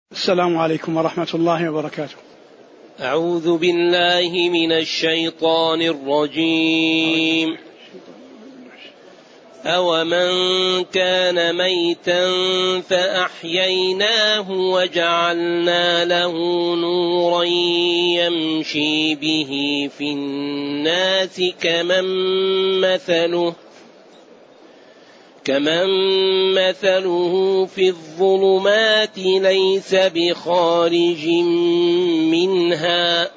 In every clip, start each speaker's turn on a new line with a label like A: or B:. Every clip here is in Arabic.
A: السلام عليكم ورحمة الله وبركاته.
B: أعوذ بالله من الشيطان الرجيم. أومن كان ميتا فأحييناه وجعلنا له نورا يمشي به في الناس كمن مثله في الظلمات ليس بخارج منها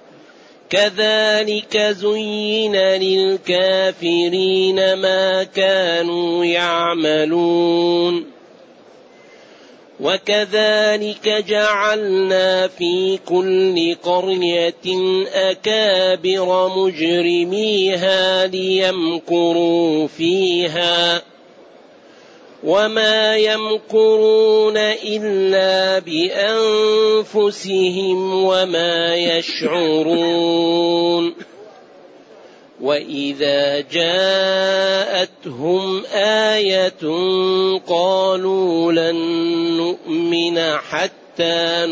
B: كذلك زين للكافرين ما كانوا يعملون وكذلك جعلنا في كل قرية أكابر مجرميها ليمكروا فيها وما يمكرون إلا بأنفسهم وما يشعرون وإذا جاءتهم آية قالوا لن نؤمن حتى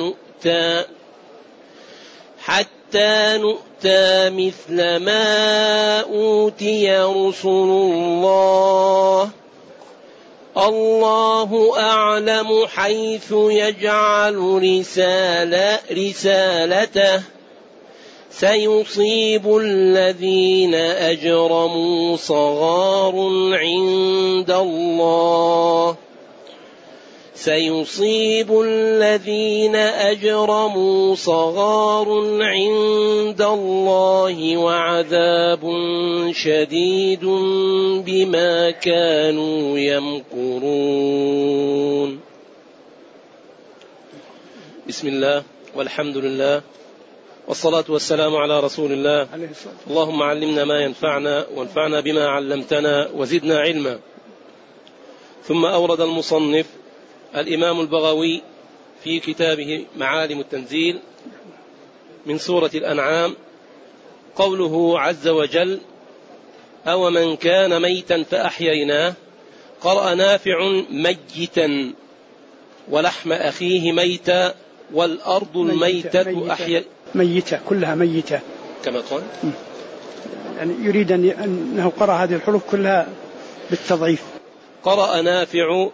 B: نؤتى مثل ما أوتي رسل الله أعلم حيث يجعل رسالته سيصيب الذين أجرموا صغار عند الله وعذاب شديد بما كانوا يمكرون. بسم الله والحمد لله والصلاة والسلام على رسول الله. اللهم علمنا ما ينفعنا وانفعنا بما علمتنا وزدنا علما. ثم أورد المصنف الإمام البغوي في كتابه معالم التنزيل من سورة الأنعام قوله عز وجل: أومن كان ميتا فأحييناه. قرأ نافع ميتا ولحم أخيه ميتا والأرض الميتة أحيا
A: ميتة كلها ميتة
B: كما قال،
A: يعني يريد أنه قرأ هذه الحروف كلها بالتضعيف.
B: قرأ نافع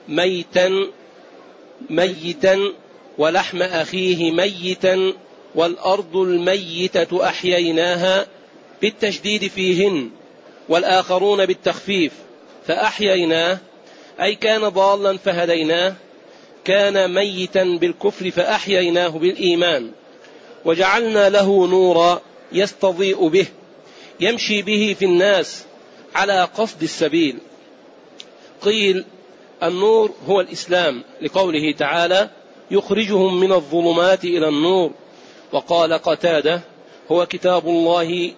B: ميتا ولحم أخيه ميتا والأرض الميتة أحييناها بالتشديد فيهن، والآخرون بالتخفيف. فأحييناه أي كان ضالا فهديناه، كان ميتا بالكفر فأحييناه بالإيمان، وجعلنا له نورا يستضيء به يمشي به في الناس على قصد السبيل. قيل النور هو الإسلام لقوله تعالى: يخرجهم من الظلمات إلى النور. وقال قتادة: هو كتاب الله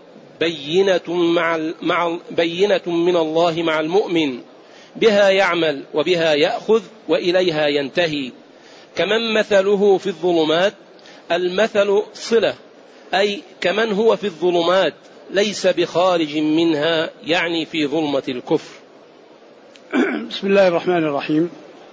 B: بينة من الله مع المؤمن، بها يعمل وبها يأخذ وإليها ينتهي. كمن مثله في الظلمات، المثل صلة، أي كمن هو في الظلمات ليس بخارج منها، يعني في ظلمة الكفر.
A: بسم الله الرحمن الرحيم.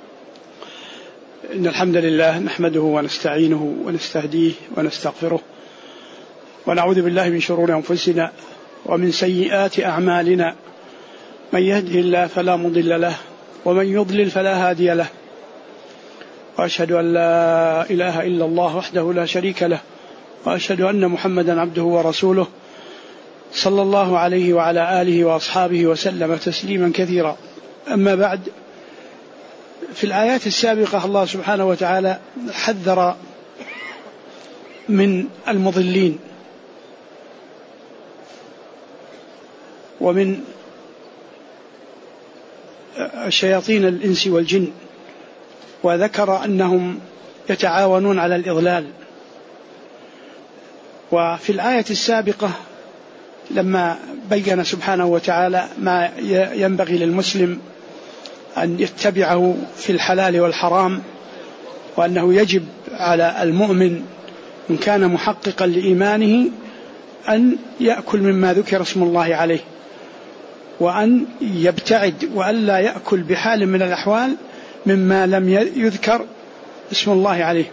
A: إن الحمد لله نحمده ونستعينه ونستهديه ونستغفره، ونعوذ بالله من شرور أنفسنا ومن سيئات أعمالنا. من يهده الله فلا مضل له ومن يضلل فلا هادي له، وأشهد أن لا إله إلا الله وحده لا شريك له، وأشهد أن محمدا عبده ورسوله صلى الله عليه وعلى آله وأصحابه وسلم تسليما كثيرا. أما بعد، في الآيات السابقة الله سبحانه وتعالى حذر من المضلين ومن شياطين الإنس والجن، وذكر أنهم يتعاونون على الإضلال. وفي الآية السابقة لما بين سبحانه وتعالى ما ينبغي للمسلم أن يتبعه في الحلال والحرام، وأنه يجب على المؤمن إن كان محققا لإيمانه أن يأكل مما ذكر اسم الله عليه، وأن يبتعد وأن لا يأكل بحال من الأحوال مما لم يذكر اسم الله عليه.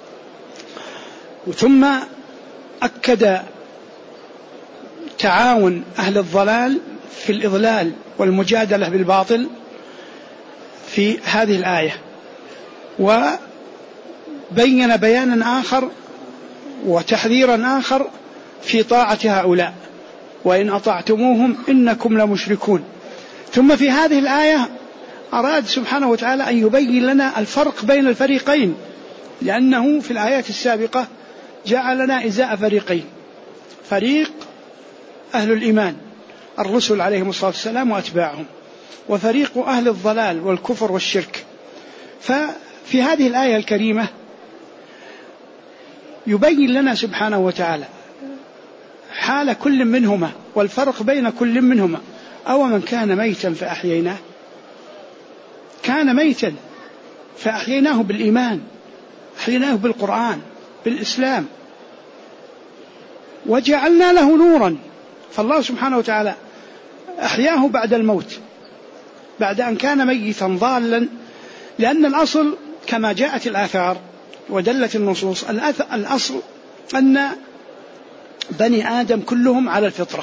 A: ثم أكد تعاون أهل الضلال في الإضلال والمجادلة بالباطل في هذه الآية، وبين بيانا آخر وتحذيرا آخر في طاعة هؤلاء: وإن أطعتموهم إنكم لمشركون. ثم في هذه الآية أراد سبحانه وتعالى أن يبين لنا الفرق بين الفريقين، لأنه في الآيات السابقة جعل لنا إزاء فريقين: فريق أهل الإيمان الرسل عليهم الصلاة والسلام وأتباعهم، وفريق أهل الضلال والكفر والشرك. ففي هذه الآية الكريمة يبين لنا سبحانه وتعالى حال كل منهما والفرق بين كل منهما. أو من كان ميتا فأحييناه، كان ميتا فأحييناه بالإيمان، أحييناه بالقرآن بالإسلام، وجعلنا له نورا. فالله سبحانه وتعالى أحياه بعد الموت، بعد أن كان ميتا ضالا. لأن الأصل كما جاءت الآثار ودلت النصوص، الأصل أن بني آدم كلهم على الفطرة،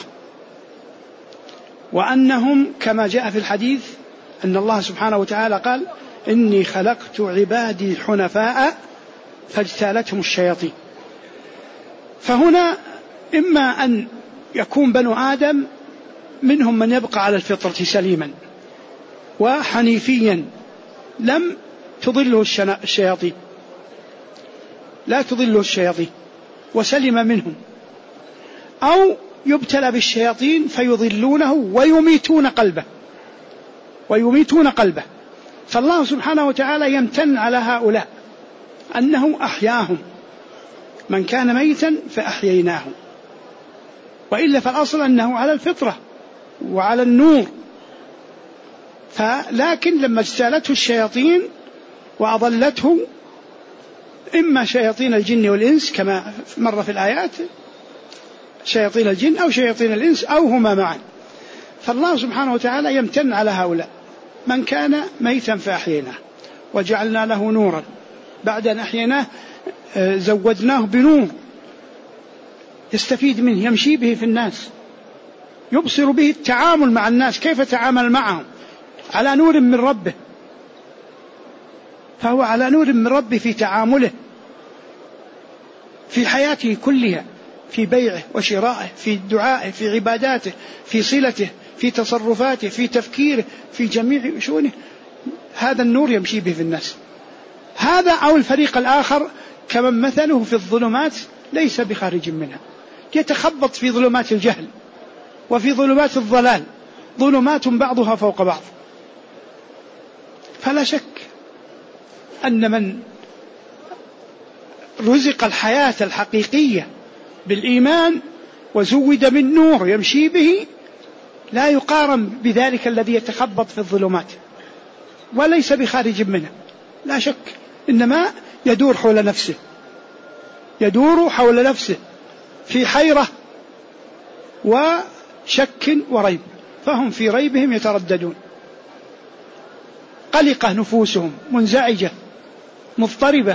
A: وأنهم كما جاء في الحديث أن الله سبحانه وتعالى قال: إني خلقت عبادي حنفاء فاجتالتهم الشياطين. فهنا إما أن يكون بنو آدم منهم من يبقى على الفطرة سليما وحنيفيا لم تضله الشياطين، لا تضله الشياطين وسلم منهم، أو يبتلى بالشياطين فيضلونه ويميتون قلبه. فالله سبحانه وتعالى يمتن على هؤلاء أنه أحياهم، من كان ميتا فأحييناه، وإلا فالأصل أنه على الفطرة وعلى النور. لكن لما اجتالته الشياطين وأضلته، إما شياطين الجن والإنس كما مر في الآيات، شياطين الجن أو شياطين الإنس أو هما معا، فالله سبحانه وتعالى يمتن على هؤلاء: من كان ميتا فأحييناه وجعلنا له نورا. بعد أن أحييناه زودناه بنور يستفيد منه، يمشي به في الناس، يبصر به التعامل مع الناس، كيف تعامل معهم، على نور من ربه. فهو على نور من ربه في تعامله، في حياته كلها، في بيعه وشرائه، في دعائه، في عباداته، في صلته، في تصرفاته، في تفكيره، في جميع شؤونه. هذا النور يمشي به في الناس. هذا أو الفريق الآخر كمن مثله في الظلمات ليس بخارج منها، يتخبط في ظلمات الجهل وفي ظلمات الضلال، ظلمات بعضها فوق بعض. فلا شك أن من رزق الحياة الحقيقية بالإيمان وزود بالنور يمشي به لا يقارن بذلك الذي يتخبط في الظلمات وليس بخارج منها، لا شك، إنما يدور حول نفسه، يدور حول نفسه في حيرة وشك وريب، فهم في ريبهم يترددون، قلقة نفوسهم، منزعجة مضطربة.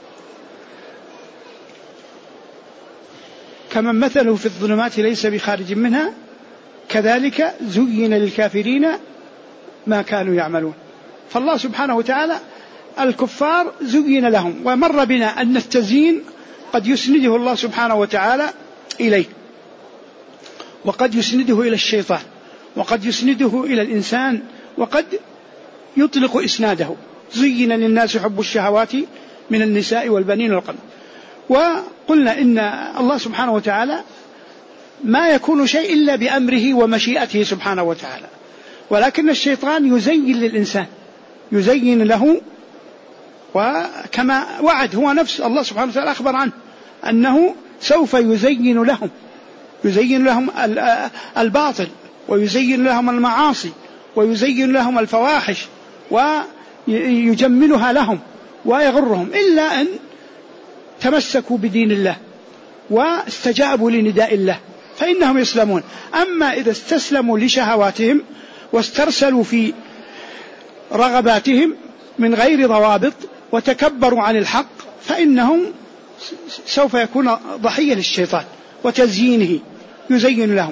A: كمن مثله في الظلمات ليس بخارج منها كذلك زين للكافرين ما كانوا يعملون. فالله سبحانه وتعالى الكفار زين لهم، ومر بنا أن التزيين قد يسنده الله سبحانه وتعالى إليه، وقد يسنده إلى الشيطان، وقد يسنده إلى الإنسان، وقد يطلق إسناده. زين للناس حب الشهوات من النساء والبنين والقناطير. وقلنا إن الله سبحانه وتعالى ما يكون شيء إلا بأمره ومشيئته سبحانه وتعالى، ولكن الشيطان يزين للإنسان، يزين له، وكما وعد هو نفس الله سبحانه وتعالى أخبر عنه أنه سوف يزين لهم الباطل، ويزين لهم المعاصي، ويزين لهم الفواحش، ويجملها لهم ويغرهم، إلا أن تمسكوا بدين الله واستجابوا لنداء الله فإنهم يسلمون. أما إذا استسلموا لشهواتهم واسترسلوا في رغباتهم من غير ضوابط وتكبروا عن الحق فإنهم سوف يكون ضحية للشيطان وتزيينه، يزين لهم.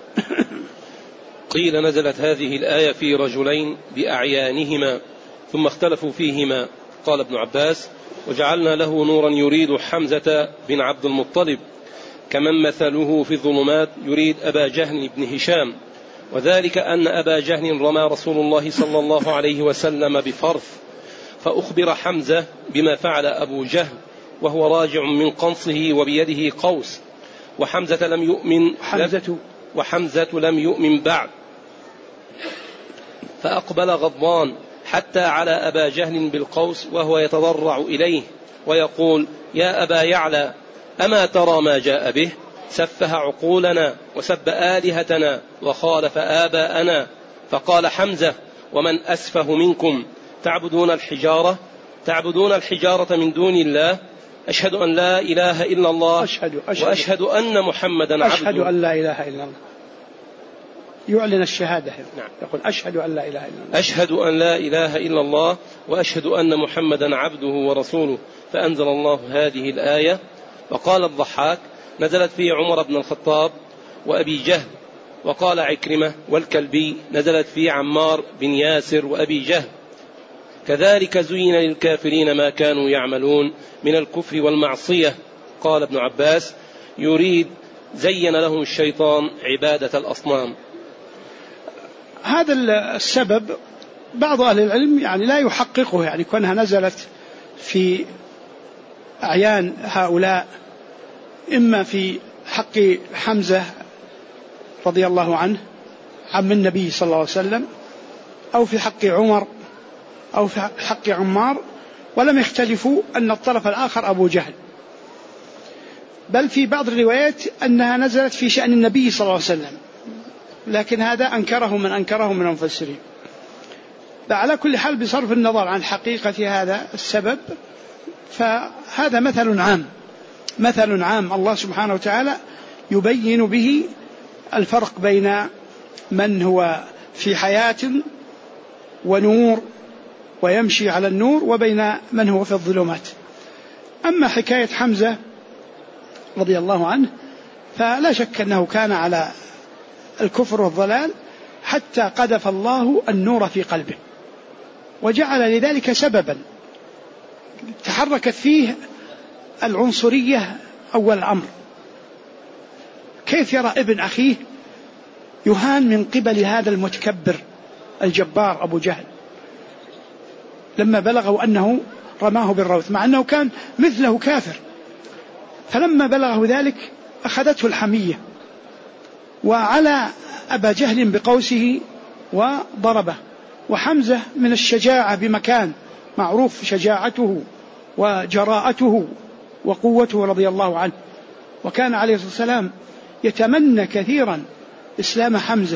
B: قيل نزلت هذه الآية في رجلين بأعيانهما ثم اختلفوا فيهما. قال ابن عباس: وجعلنا له نورا يريد حمزة بن عبد المطلب كمن مثله في الظلمات يريد أبا جهل بن هشام، وذلك أن أبا جهل رمى رسول الله صلى الله عليه وسلم بفرث، فأخبر حمزة بما فعل أبو جهل وهو راجع من قنصه وبيده قوس، وحمزة لم يؤمن بعد، فأقبل غضبان حتى على أبا جهل بالقوس وهو يتضرع إليه ويقول: يا أبا يعلى، أما ترى ما جاء به؟ سفه عقولنا وسب آلهتنا وخالف آباءنا. فقال حمزة: ومن أسفه منكم؟ تعبدون الحجارة من دون الله؟ أشهد أن لا إله إلا الله وأشهد أن محمدا عبده.
A: أشهد أن لا إله إلا الله، يعلن الشهادة. نعم. يقول: أشهد أن لا إله إلا الله.
B: أشهد أن لا إله إلا الله وأشهد أن محمدا عبده ورسوله. فأنزل الله هذه الآية. وقال الضحاك: نزلت في عمر بن الخطاب وأبي جهل. وقال عكرمة والكلبي: نزلت في عمار بن ياسر وأبي جهل. كذلك زين للكافرين ما كانوا يعملون من الكفر والمعصية. قال ابن عباس: يريد زين لهم الشيطان عبادة الأصنام.
A: هذا السبب بعض أهل العلم يعني لا يحققه، يعني كونها نزلت في أعيان هؤلاء، إما في حق حمزة رضي الله عنه عم النبي صلى الله عليه وسلم، أو في حق عمر، أو في حق عمار، ولم يختلفوا أن الطرف الآخر أبو جهل. بل في بعض الروايات أنها نزلت في شأن النبي صلى الله عليه وسلم، لكن هذا أنكره من المفسرين. على كل حال بصرف النظر عن حقيقة هذا السبب، فهذا مثل عام الله سبحانه وتعالى يبين به الفرق بين من هو في حياة ونور ويمشي على النور وبين من هو في الظلمات. أما حكاية حمزة رضي الله عنه فلا شك أنه كان على الكفر والضلال حتى قذف الله النور في قلبه، وجعل لذلك سببا تحركت فيه العنصرية أول الأمر. كيف يرى ابن أخيه يهان من قبل هذا المتكبر الجبار أبو جهل، لما بلغوا أنه رماه بالروث مع أنه كان مثله كافر؟ فلما بلغه ذلك أخذته الحمية وعلى أبا جهل بقوسه وضربه. وحمزة من الشجاعة بمكان معروف شجاعته وجراءته وقوته رضي الله عنه، وكان عليه الصلاة والسلام يتمنى كثيرا إسلام حمزة،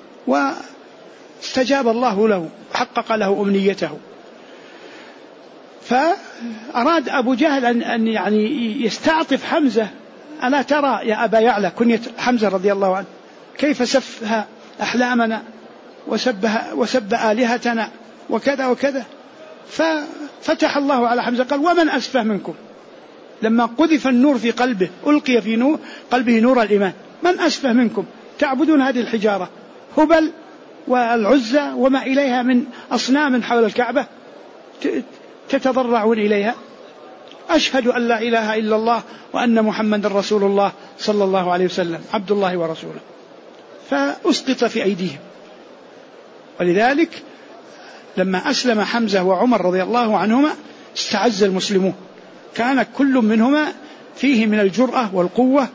A: واستجاب الله له وحقق له أمنيته. فأراد أبو جهل أن يعني يستعطف حمزة: ألا ترى يا أبا يعلى، كنية حمزة رضي الله عنه، كيف سفه أحلامنا وسب آلهتنا وكذا وكذا. ففتح الله على حمزة قال: ومن أسفه منكم؟ لما قذف النور في قلبه، ألقي في قلبه نور الإيمان، من أسفه منكم؟ تعبدون هذه الحجارة، هبل والعزى وما إليها من أصنام حول الكعبة تتضرعون إليها. أشهد أن لا إله إلا الله وأن محمد رسول الله صلى الله عليه وسلم عبد الله ورسوله. فأسقط في أيديهم. ولذلك لما أسلم حمزة وعمر رضي الله عنهما استعز المسلمون، كان كل منهما فيه من الجرأة والقوة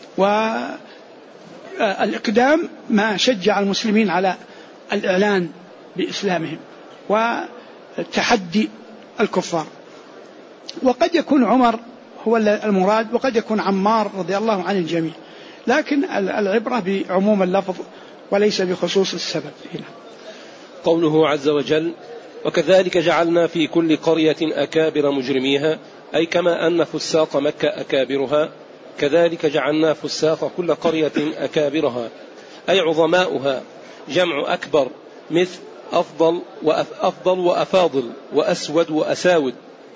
A: والإقدام ما شجع المسلمين على الإعلان بإسلامهم وتحدي الكفار. وقد يكون عمر هو المراد، وقد يكون عمار رضي الله عن الجميع، لكن العبرة بعموم اللفظ وليس بخصوص السبب هنا.
B: قوله عز وجل: وكذلك جعلنا في كل قرية أكابر مجرميها، أي كما أن فساق مكة أكابرها كذلك جعلنا فساق كل قرية أكابرها، أي عظماؤها، جمع أكبر، مثل أفضل وأفاضل وأسود وأساود.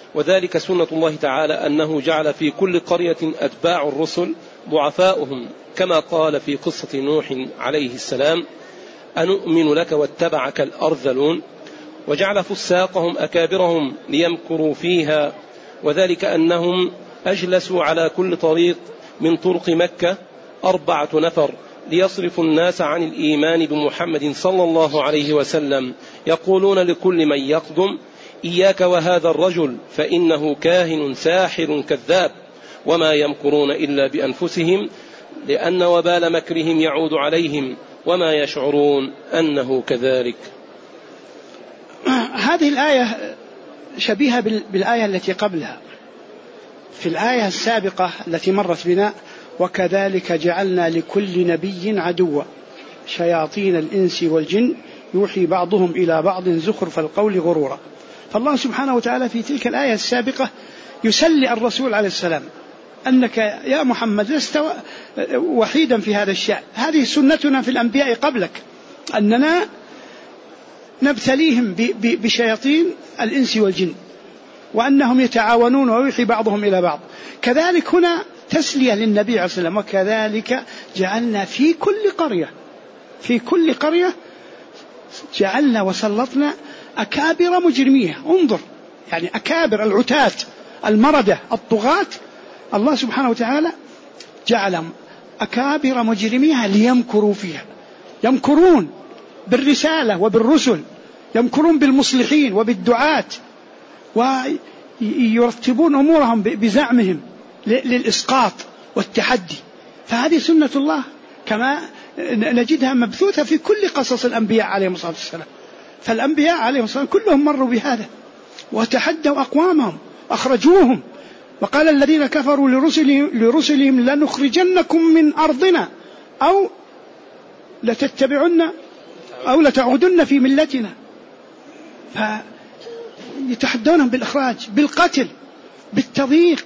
B: وذلك سنة الله تعالى أنه جعل في كل قرية أتباع الرسل ضعفاؤهم، كما قال في قصة نوح عليه السلام: أنؤمن لك واتبعك الأرذلون، وجعل فساقهم أكابرهم ليمكروا فيها، وذلك أنهم أجلسوا على كل طريق من طرق مكة 4 نفر ليصرفوا الناس عن الإيمان بمحمد صلى الله عليه وسلم، يقولون لكل من يقدم: إياك وهذا الرجل فإنه كاهن ساحر كذاب، وما يمكرون إلا بأنفسهم، لأن وبال مكرهم يعود عليهم وما يشعرون أنه كذلك.
A: هذه الآية شبيهة بالآية التي قبلها. في الآية السابقة التي مرت بنا: وكذلك جعلنا لكل نبي عدوا شياطين الإنس والجن يوحي بعضهم إلى بعض زخرف القول غرورا. فالله سبحانه وتعالى في تلك الآية السابقة يسلي الرسول عليه السلام أنك يا محمد لست وحيدا في هذا الشأن، هذه سنتنا في الأنبياء قبلك، أننا نبتليهم بشياطين الإنس والجن، وأنهم يتعاونون ويوحي بعضهم إلى بعض. كذلك هنا تسلية للنبي عليه الصلاة والسلام: وكذلك جعلنا في كل قرية جعلنا وسلطنا أكابر مجرميها. انظر، يعني أكابر العتاة المردة الطغاة، الله سبحانه وتعالى جعل أكابر مجرميها ليمكروا فيها، يمكرون بالرسالة وبالرسل، يمكرون بالمصلحين وبالدعاة، ويرتبون أمورهم بزعمهم للإسقاط والتحدي. فهذه سنة الله كما نجدها مبثوثة في كل قصص الأنبياء عليهم الصلاة والسلام. فالأنبياء عليهم الصلاة والسلام كلهم مروا بهذا وتحدوا أقوامهم أخرجوهم، وقال الذين كفروا لرسلهم لنخرجنكم من أرضنا أو لتتبعن أو لتعودن في ملتنا. فيتحدونهم بالإخراج، بالقتل، بالتضييق.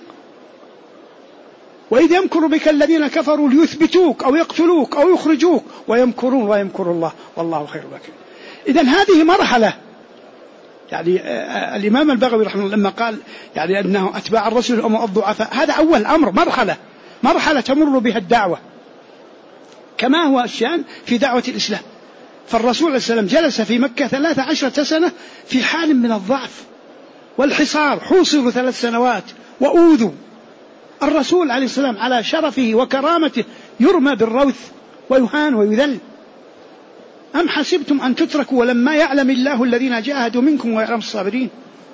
A: وإذ يمكر بك الذين كفروا ليثبتوك أو يقتلوك أو يخرجوك ويمكرون ويمكر الله والله خير الماكرين. إذن هذه مرحلة. يعني الإمام البغوي رحمه الله لما قال يعني أنه أتباع الرسل هم الضعفاء، هذا أول أمر، مرحلة تمر بها الدعوة، كما هو الشأن في دعوة الإسلام. فالرسول عليه السلام جلس في مكة 13 سنة في حال من الضعف والحصار، حوصروا 3 سنوات وأوذوا. الرسول عليه السلام على شرفه وكرامته يرمى بالروث ويهان ويذل. أم حسبتم أن تتركوا ولما يعلم الله الذين جاهدوا منكم ويعلم الصابرين؟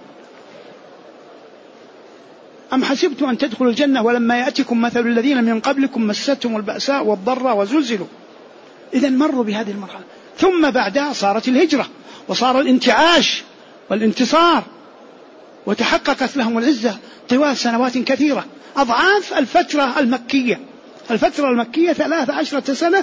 A: أم حسبتم أن تدخلوا الجنة ولما يأتكم مثل الذين من قبلكم مستهم البأساء والضراء وزلزلوا. إذن مروا بهذه المرحلة، ثم بعدها صارت الهجرة وصار الانتعاش والانتصار، وتحققت لهم العزة طوال سنوات كثيرة أضعاف الفترة المكية. الفترة المكية 13 سنة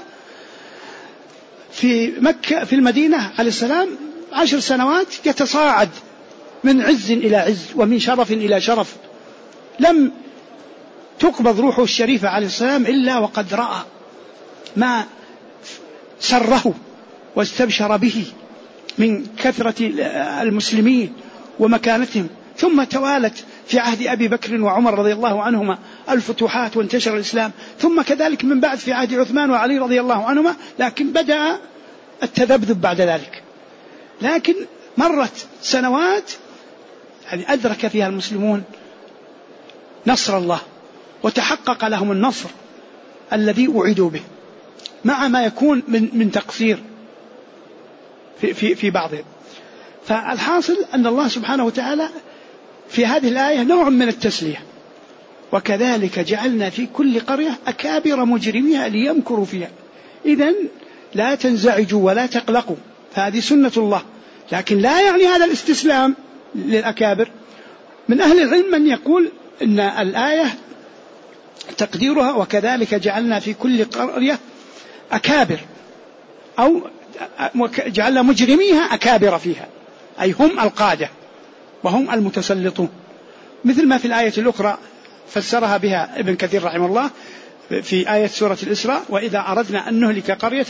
A: في مكة، في المدينة عليه السلام 10 سنوات يتصاعد من عز إلى عز ومن شرف إلى شرف. لم تقبض روحه الشريفة عليه السلام إلا وقد رأى ما سره واستبشر به من كثرة المسلمين ومكانتهم. ثم توالت في عهد أبي بكر وعمر رضي الله عنهما الفتوحات وانتشر الإسلام، ثم كذلك من بعد في عهد عثمان وعلي رضي الله عنهما، لكن بدأ التذبذب بعد ذلك. لكن مرت سنوات يعني أدرك فيها المسلمون نصر الله، وتحقق لهم النصر الذي أعدوا به، مع ما يكون من تقصير في بعضهم. فالحاصل أن الله سبحانه وتعالى في هذه الآية نوع من التسلية: وكذلك جعلنا في كل قرية أكابر مجرميها ليمكروا فيها. إذن لا تنزعجوا ولا تقلقوا، فهذه سنة الله، لكن لا يعني هذا الاستسلام للأكابر. من أهل العلم من يقول إن الآية تقديرها وكذلك جعلنا في كل قرية أكابر، أو جعلنا مجرميها أكابر فيها، أي هم القادة وهم المتسلطون، مثل ما في الآية الأخرى فسرها بها ابن كثير رحمه الله في آية سورة الإسراء: وإذا أردنا أن نهلك قرية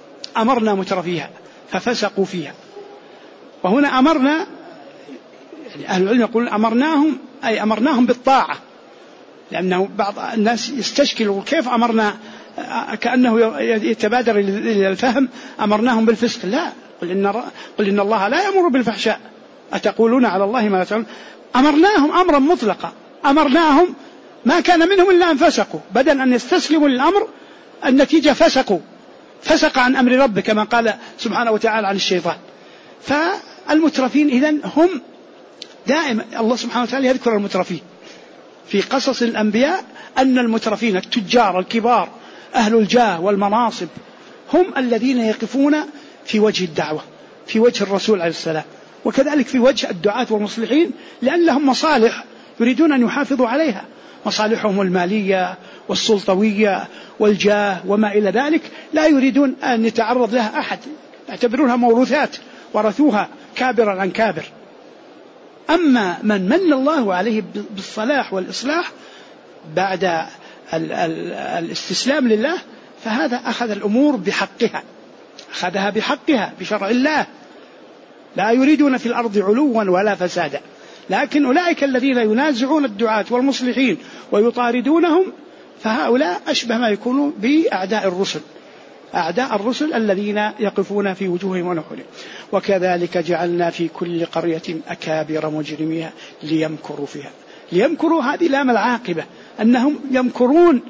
A: أمرنا مترفيها ففسقوا فيها. وهنا أمرنا يعني أهل العلم يقولون أمرناهم أي أمرناهم بالطاعة، لأنه بعض الناس يستشكلوا كيف أمرنا، كأنه يتبادر إلى الفهم أمرناهم بالفسق. لا، قل إن الله لا يأمر بالفحشاء أتقولون على الله ما لا تعلمون. أمرناهم أمرا مطلقا، أمرناهم ما كان منهم إلا أن فسقوا، بدل أن يستسلموا للأمر النتيجة فسق عن أمر ربه كما قال سبحانه وتعالى عن الشيطان. فالمترفين إذن هم دائما الله سبحانه وتعالى يذكر المترفين في قصص الأنبياء، أن المترفين التجار الكبار أهل الجاه والمناصب هم الذين يقفون في وجه الدعوة، في وجه الرسول عليه السلام، وكذلك في وجه الدعاة والمصلحين، لأن لهم مصالح يريدون أن يحافظوا عليها، مصالحهم المالية والسلطوية والجاه وما إلى ذلك، لا يريدون أن يتعرض لها أحد، يعتبرونها موروثات ورثوها كابرا عن كابر. أما من الله عليه بالصلاح والإصلاح بعد الاستسلام لله، فهذا أخذ الأمور بحقها، أخذها بحقها بشرع الله، لا يريدون في الأرض علوا ولا فسادا. لكن أولئك الذين ينازعون الدعاة والمصلحين ويطاردونهم، فهؤلاء أشبه ما يكونوا بأعداء الرسل، أعداء الرسل الذين يقفون في وجوههم ونحورهم. وكذلك جعلنا في كل قرية أكابر مجرميها ليمكروا فيها. ليمكروا هذه لام العاقبة، أنهم يمكرون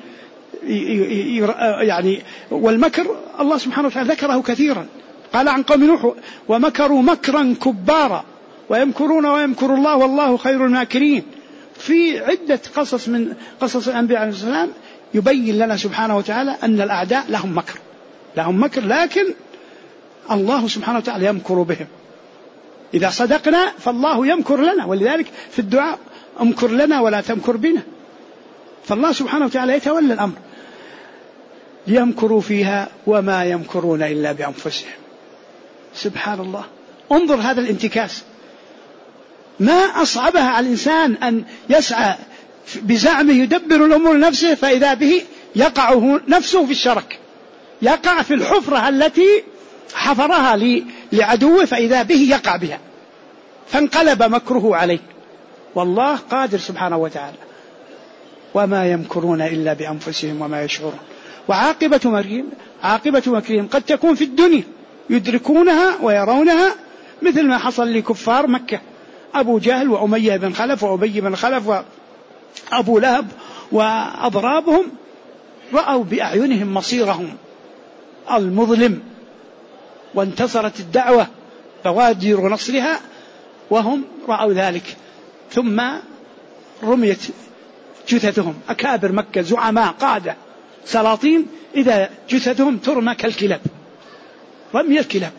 A: يعني، والمكر الله سبحانه وتعالى ذكره كثيرا، قال عن قوم نوح ومكروا مكرا كبارا ويمكرون ويمكر الله والله خير الماكرين. في عدة قصص من قصص الأنبياء عليه السلام يبين لنا سبحانه وتعالى أن الأعداء لهم مكر، لكن الله سبحانه وتعالى يمكر بهم. إذا صدقنا فالله يمكر لنا، ولذلك في الدعاء امكر لنا ولا تمكر بنا، فالله سبحانه وتعالى يتولى الأمر. يمكروا فيها وما يمكرون إلا بأنفسهم. سبحان الله، انظر هذا الانتكاس، ما أصعبها على الإنسان أن يسعى بزعمه يدبر الأمور نفسه، فإذا به يقع نفسه في الشرك، يقع في الحفرة التي حفرها لعدوه، فإذا به يقع بها فانقلب مكره عليه. والله قادر سبحانه وتعالى. وما يمكرون إلا بأنفسهم وما يشعرون. عاقبة مكرهم قد تكون في الدنيا يدركونها ويرونها، مثل ما حصل لكفار مكة، أبو جهل وأمية بن خلف وأبي بن خلف وأبو لهب وأضرابهم، رأوا بأعينهم مصيرهم المظلم، وانتصرت الدعوة بوادر نصرها وهم رأوا ذلك، ثم رميت جثثهم. أكابر مكة زعماء قادة سلاطين، إذا جثثهم ترمى كالكلاب، رمي الكلاب.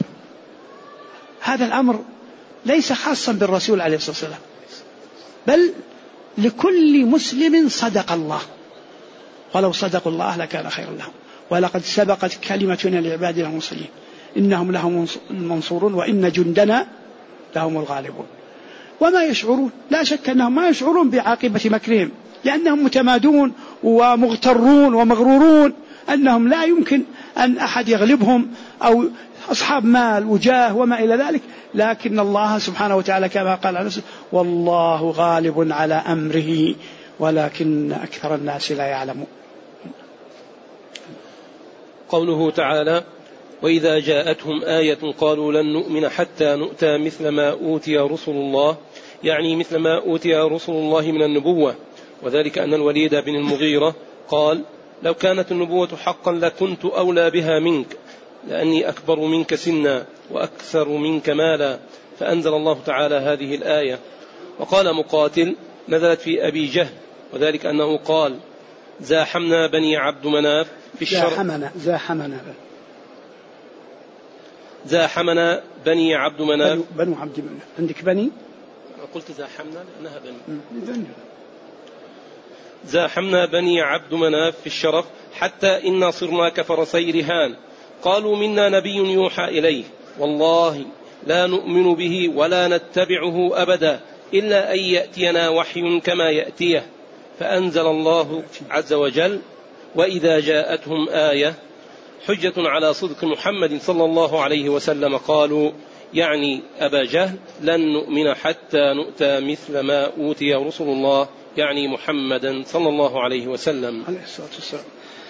A: هذا الأمر ليس خاصا بالرسول عليه الصلاة والسلام، بل لكل مسلم صدق الله، ولو صدقوا الله لكان خيرا لهم. ولقد سبقت كلمتنا لعبادنا المرسلين إنهم لهم المنصورون وإن جندنا لهم الغالبون. وما يشعرون، لا شك أنهم ما يشعرون بعاقبة مكرهم، لأنهم متمادون ومغترون ومغرورون أنهم لا يمكن أن أحد يغلبهم، أو أصحاب مال وجاه وما إلى ذلك. لكن الله سبحانه وتعالى كما قال على نفسه والله غالب على أمره ولكن أكثر الناس لا يعلمون.
B: قوله تعالى وإذا جاءتهم آية قالوا لن نؤمن حتى نؤتى مثل ما أوتي رسل الله، يعني مثل ما أوتي رسل الله من النبوة. وذلك أن الوليد بن المغيرة قال لو كانت النبوة حقا لكنت أولى بها منك، لأني أكبر منك سنا وأكثر منك مالا، فأنزل الله تعالى هذه الآية. وقال مقاتل نزلت في أبي جهل، وذلك أنه قال زاحمنا بني عبد مناف في الشرق، زاحمنا بني عبد مناف،
A: بنو عبد مناف، عندك بني،
B: قلت زاحمنا لأنها بني، زاحمنا بني عبد مناف في الشرف حتى إنا صرنا كفرسي رهان، قالوا منا نبي يوحى إليه والله لا نؤمن به ولا نتبعه أبدا إلا أن يأتينا وحي كما يأتيه. فأنزل الله عز وجل وإذا جاءتهم آية حجة على صدق محمد صلى الله عليه وسلم قالوا يعني أبا جهل لن نؤمن حتى نؤتى مثل ما أوتي رسل الله، يعني محمدا صلى الله عليه وسلم
A: عليه الصلاة والسلام.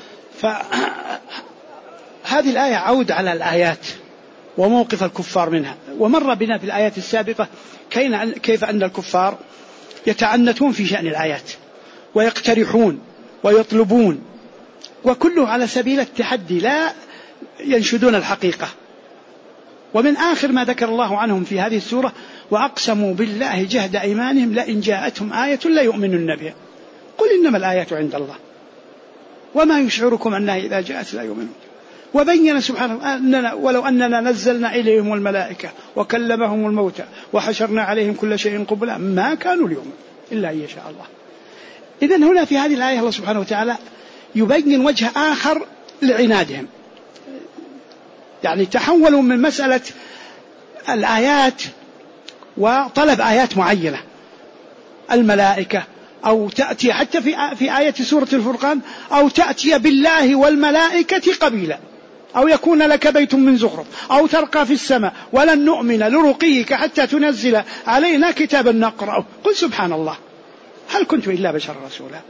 A: فهذه الآية عود على الآيات وموقف الكفار منها، ومر بنا في الآيات السابقة كيف أن الكفار يتعنتون في شأن الآيات ويقترحون ويطلبون، وكله على سبيل التحدي، لا ينشدون الحقيقة. ومن آخر ما ذكر الله عنهم في هذه السورة: وأقسموا بالله جهد أيمانهم لئن جاءتهم آية لا يؤمنون بها قل إنما الآيات عند الله وما يشعركم أنها إذا جاءت لا يؤمنون. وبين سبحانه أننا ولو أننا نزلنا إليهم الملائكة وكلمهم الموتى وحشرنا عليهم كل شيء قبلا ما كانوا اليوم إلا أن يشاء الله. إذن هنا في هذه الآية الله سبحانه وتعالى يبين وجه آخر لعنادهم، يعني تحولوا من مسألة الآيات وطلب آيات معينة الملائكة، أو تأتي حتى في آية سورة الفرقان: أو تأتي بالله والملائكة قبيلا، أو يكون لك بيت من زخرف، أو ترقى في السماء ولن نؤمن لرقيك حتى تنزل علينا كتابا نقرأه قل سبحان الله هل كنت إلا بشر رسولا.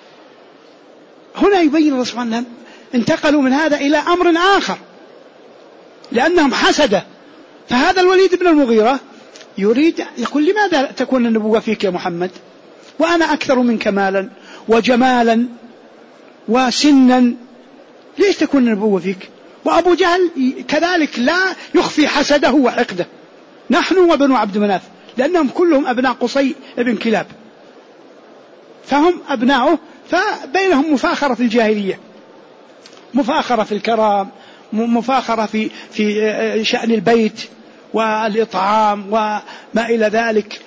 A: هنا يبين الله سبحانه أنهم انتقلوا من هذا إلى أمر آخر لأنهم حسدة. فهذا الوليد بن المغيرة يريد يقول: لماذا تكون النبوة فيك يا محمد وأنا أكثر منك مالا وجمالا وسنا، ليش تكون النبوة فيك؟ وأبو جهل كذلك لا يخفي حسده وحقده، نحن وبنو عبد مناف، لأنهم كلهم أبناء قصي ابن كلاب، فهم أبناؤه، فبينهم مفاخرة في الجاهلية، مفاخرة في الكرام، مفاخرة في شأن البيت والإطعام وما إلى ذلك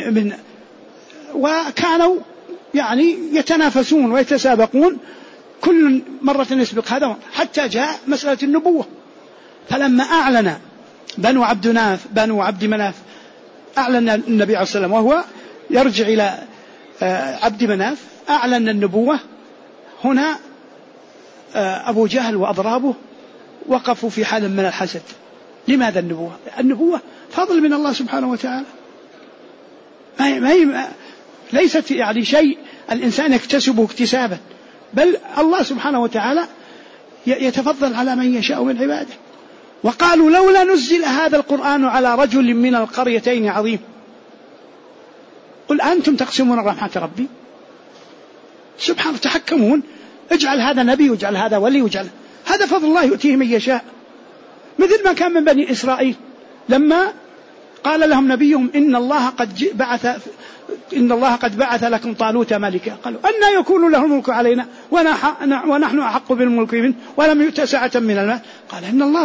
A: وكانوا يعني يتنافسون ويتسابقون، كل مرة يسبق هذا، حتى جاء مسألة النبوة. فلما أعلن بنو عبد مناف أعلن النبي عليه الصلاة والسلام وهو يرجع إلى عبد مناف، أعلن النبوة. هنا أبو جهل وأضرابه وقفوا في حال من الحسد. لماذا النبوة؟ النبوة فضل من الله سبحانه وتعالى، ليست يعني شيء الإنسان يكتسبه اكتسابا، بل الله سبحانه وتعالى يتفضل على من يشاء من عباده. وقالوا: لولا نزل هذا القرآن على رجل من القريتين عظيم. قل أنتم تقسمون رحمة ربي؟ سبحانه، تحكمون، اجعل هذا نبي واجعل هذا ولي واجعل هذا فضل الله يؤتيه من يشاء. مثل ما كان من بني إسرائيل لما قال لهم نبيهم: إن الله قد بعث لكم طالوت ملكا. قالوا: أن يكون له الملك علينا ونحن أحق بالملك منه ولم يؤت سعة من المال. قال: إن الله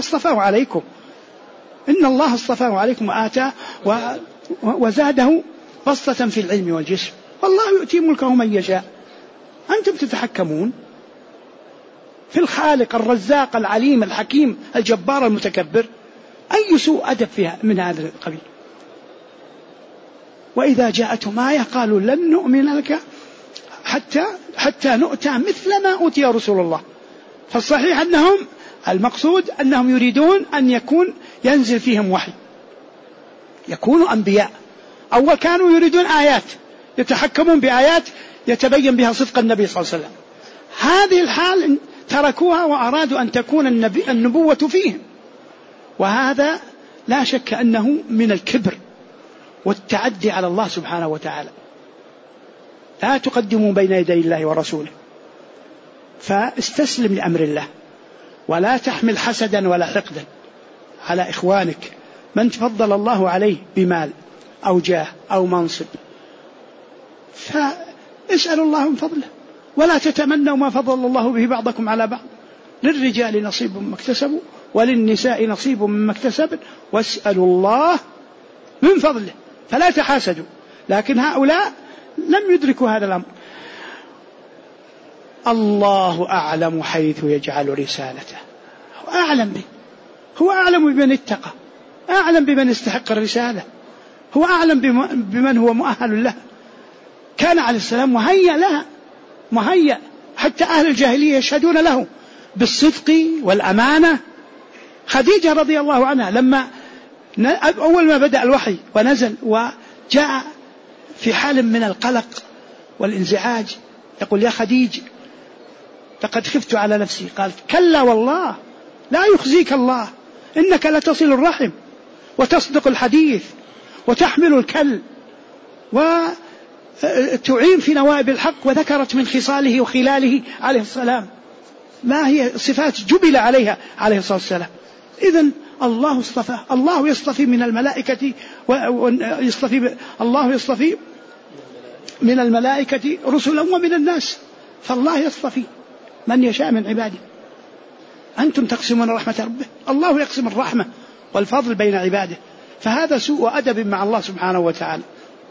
A: اصطفاه عليكم وآتاه وزاده بسطة في العلم والجسم، والله يؤتي ملكه من يشاء. أنتم تتحكمون في الخالق الرزاق العليم الحكيم الجبار المتكبر، أي سوء أدب فيها من هذا القبيل. وإذا جاءتهم آية قالوا: لن نؤمن لك حتى نؤتى مثل ما أوتي رسول الله. فالصحيح أنهم المقصود أنهم يريدون أن ينزل فيهم وحي، يكونوا أنبياء. أول كانوا يريدون آيات، يتحكمون بآيات يتبين بها صدق النبي صلى الله عليه وسلم. هذه الحال تركوها وأرادوا أن تكون النبوة فيهم، وهذا لا شك أنه من الكبر والتعدي على الله سبحانه وتعالى. لا تقدموا بين يدي الله ورسوله، فاستسلم لأمر الله، ولا تحمل حسدا ولا حقدا على إخوانك من تفضل الله عليه بمال أو جاه أو منصب، فاسأل الله من فضله، ولا تتمنوا ما فضل الله به بعضكم على بعض، للرجال نصيب مما اكتسبوا وللنساء نصيب مما اكتسبن واسألوا الله من فضله. فلا تحاسدوا، لكن هؤلاء لم يدركوا هذا الأمر. الله أعلم حيث يجعل رسالته، هو أعلم بمن اتقى، أعلم بمن استحق الرسالة، هو أعلم بمن هو مؤهل له. كان عليه السلام مهيأ حتى أهل الجاهلية يشهدون له بالصدق والأمانة. خديجة رضي الله عنها لما أول ما بدأ الوحي ونزل وجاء في حال من القلق والانزعاج يقول: يا خديج لقد خفت على نفسي. قال: كلا والله لا يخزيك الله، إنك لتصل الرحم وتصدق الحديث وتحمل الكل وتعين في نوائب الحق. وذكرت من خصاله وخلاله عليه السلام ما هي صفات جبل عليها عليه الصلاة والسلام. إذن الله اصطفى، الله يصطفي من الملائكة الله يصطفي من الملائكة رسلا ومن الناس، فالله يصطفي من يشاء من عباده. أنتم تقسمون رحمة ربه، الله يقسم الرحمة والفضل بين عباده، فهذا سوء أدب مع الله سبحانه وتعالى.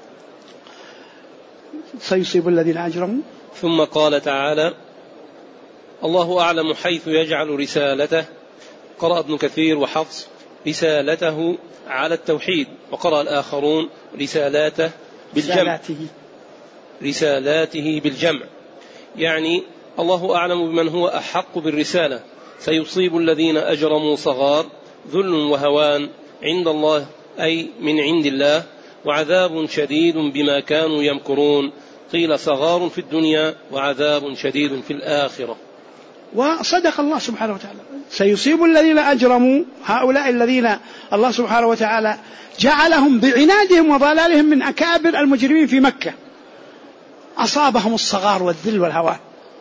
A: سيصيب الذين أجرموا.
B: ثم قال تعالى: الله أعلم حيث يجعل رسالته. قرأ ابن كثير وحفص رسالته على التوحيد، وقرأ الآخرون رسالاته بالجمع، رسالاته بالجمع، يعني الله أعلم بمن هو أحق بالرسالة. سيصيب الذين أجرموا صغار، ذل وهوان عند الله أي من عند الله، وعذاب شديد بما كانوا يمكرون. قيل صغار في الدنيا وعذاب شديد في الآخرة.
A: وصدق الله سبحانه وتعالى. سيصيب الذين أجرموا، هؤلاء الذين الله سبحانه وتعالى جعلهم بعنادهم وضلالهم من أكابر المجرمين في مكة، أصابهم الصغار والذل والهوان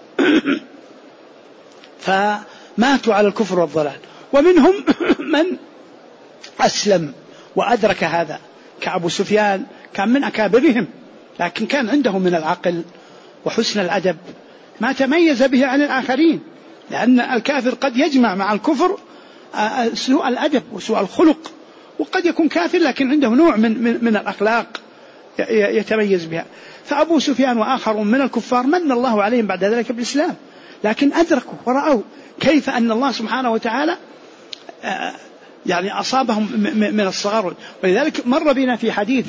A: فماتوا على الكفر والضلال. ومنهم من أسلم وأدرك هذا، كأبو سفيان كان من أكابرهم، لكن كان عنده من العقل وحسن الأدب ما تميز به عن الآخرين، لأن الكافر قد يجمع مع الكفر سوء الأدب وسوء الخلق، وقد يكون كافر لكن عنده نوع من الأخلاق يتميز بها. فأبو سفيان وآخر من الكفار من الله عليهم بعد ذلك بالإسلام، لكن أدركوا ورأوا كيف أن الله سبحانه وتعالى يعني أصابهم من الصغار. ولذلك مر بنا في حديث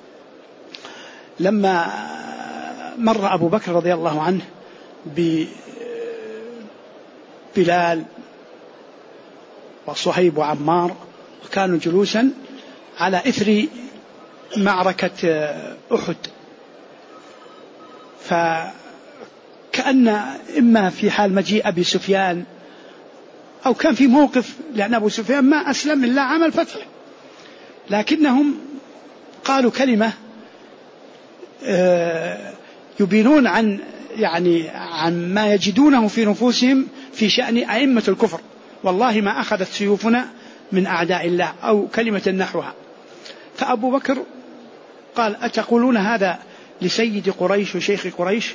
A: لما مر أبو بكر رضي الله عنه ببلال وصهيب وعمار، وكانوا جلوسا على إثر معركة أحد، فكأن إما في حال مجيء أبي سفيان أو كان في موقف، لأن أبو سفيان ما أسلم إلا عام الفتح، لكنهم قالوا كلمة يبينون عن ما يجدونه في نفوسهم في شأن أئمة الكفر: والله ما أخذت سيوفنا من أعداء الله، أو كلمة نحوها. فأبو بكر قال: أتقولون هذا لسيد قريش وشيخ قريش؟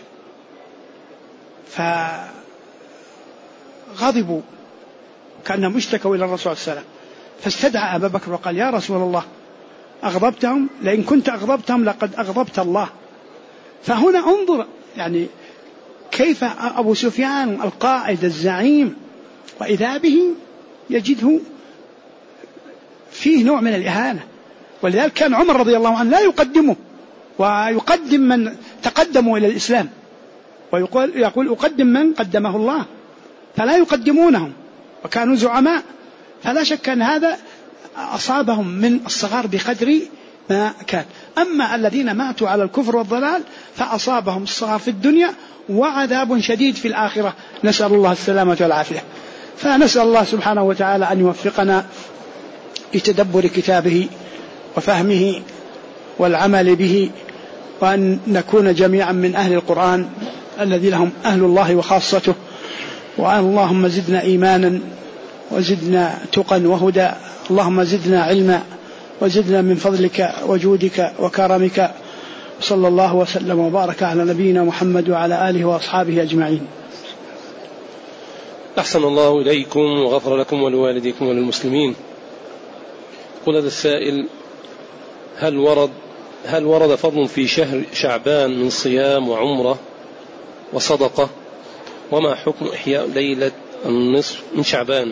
A: فغضبوا كأنهم اشتكوا إلى الرسول صلى الله عليه وسلم، فاستدعى أبا بكر وقال: يا رسول الله أغضبتهم؟ لئن كنت أغضبتهم لقد أغضبت الله. فهنا انظر يعني كيف أبو سفيان القائد الزعيم، وإذا به يجده فيه نوع من الإهانة. ولذلك كان عمر رضي الله عنه لا يقدمه، ويقدم من تقدموا إلى الإسلام، ويقول أقدم من قدمه الله، فلا يقدمونهم، وكانوا زعماء. فلا شك أن هذا أصابهم من الصغار بقدر ما كان. أما الذين ماتوا على الكفر والضلال فأصابهم الصغار في الدنيا وعذاب شديد في الآخرة، نسأل الله السلامة والعافية. فنسأل الله سبحانه وتعالى أن يوفقنا لتدبر كتابه وفهمه والعمل به، وأن نكون جميعا من أهل القرآن الذي لهم أهل الله وخاصته. اللهم زدنا إيمانا وزدنا تقى وهدى، اللهم زدنا علما وزدنا من فضلك وجودك وكرمك. صلى الله وسلم وبارك على نبينا محمد وعلى آله وأصحابه أجمعين.
B: أحسن الله إليكم وغفر لكم ولوالديكم وللمسلمين. قل هذا السائل: هل ورد فضل في شهر شعبان من صيام وعمرة وصدقة؟ وما حكم إحياء ليلة النصف من شعبان؟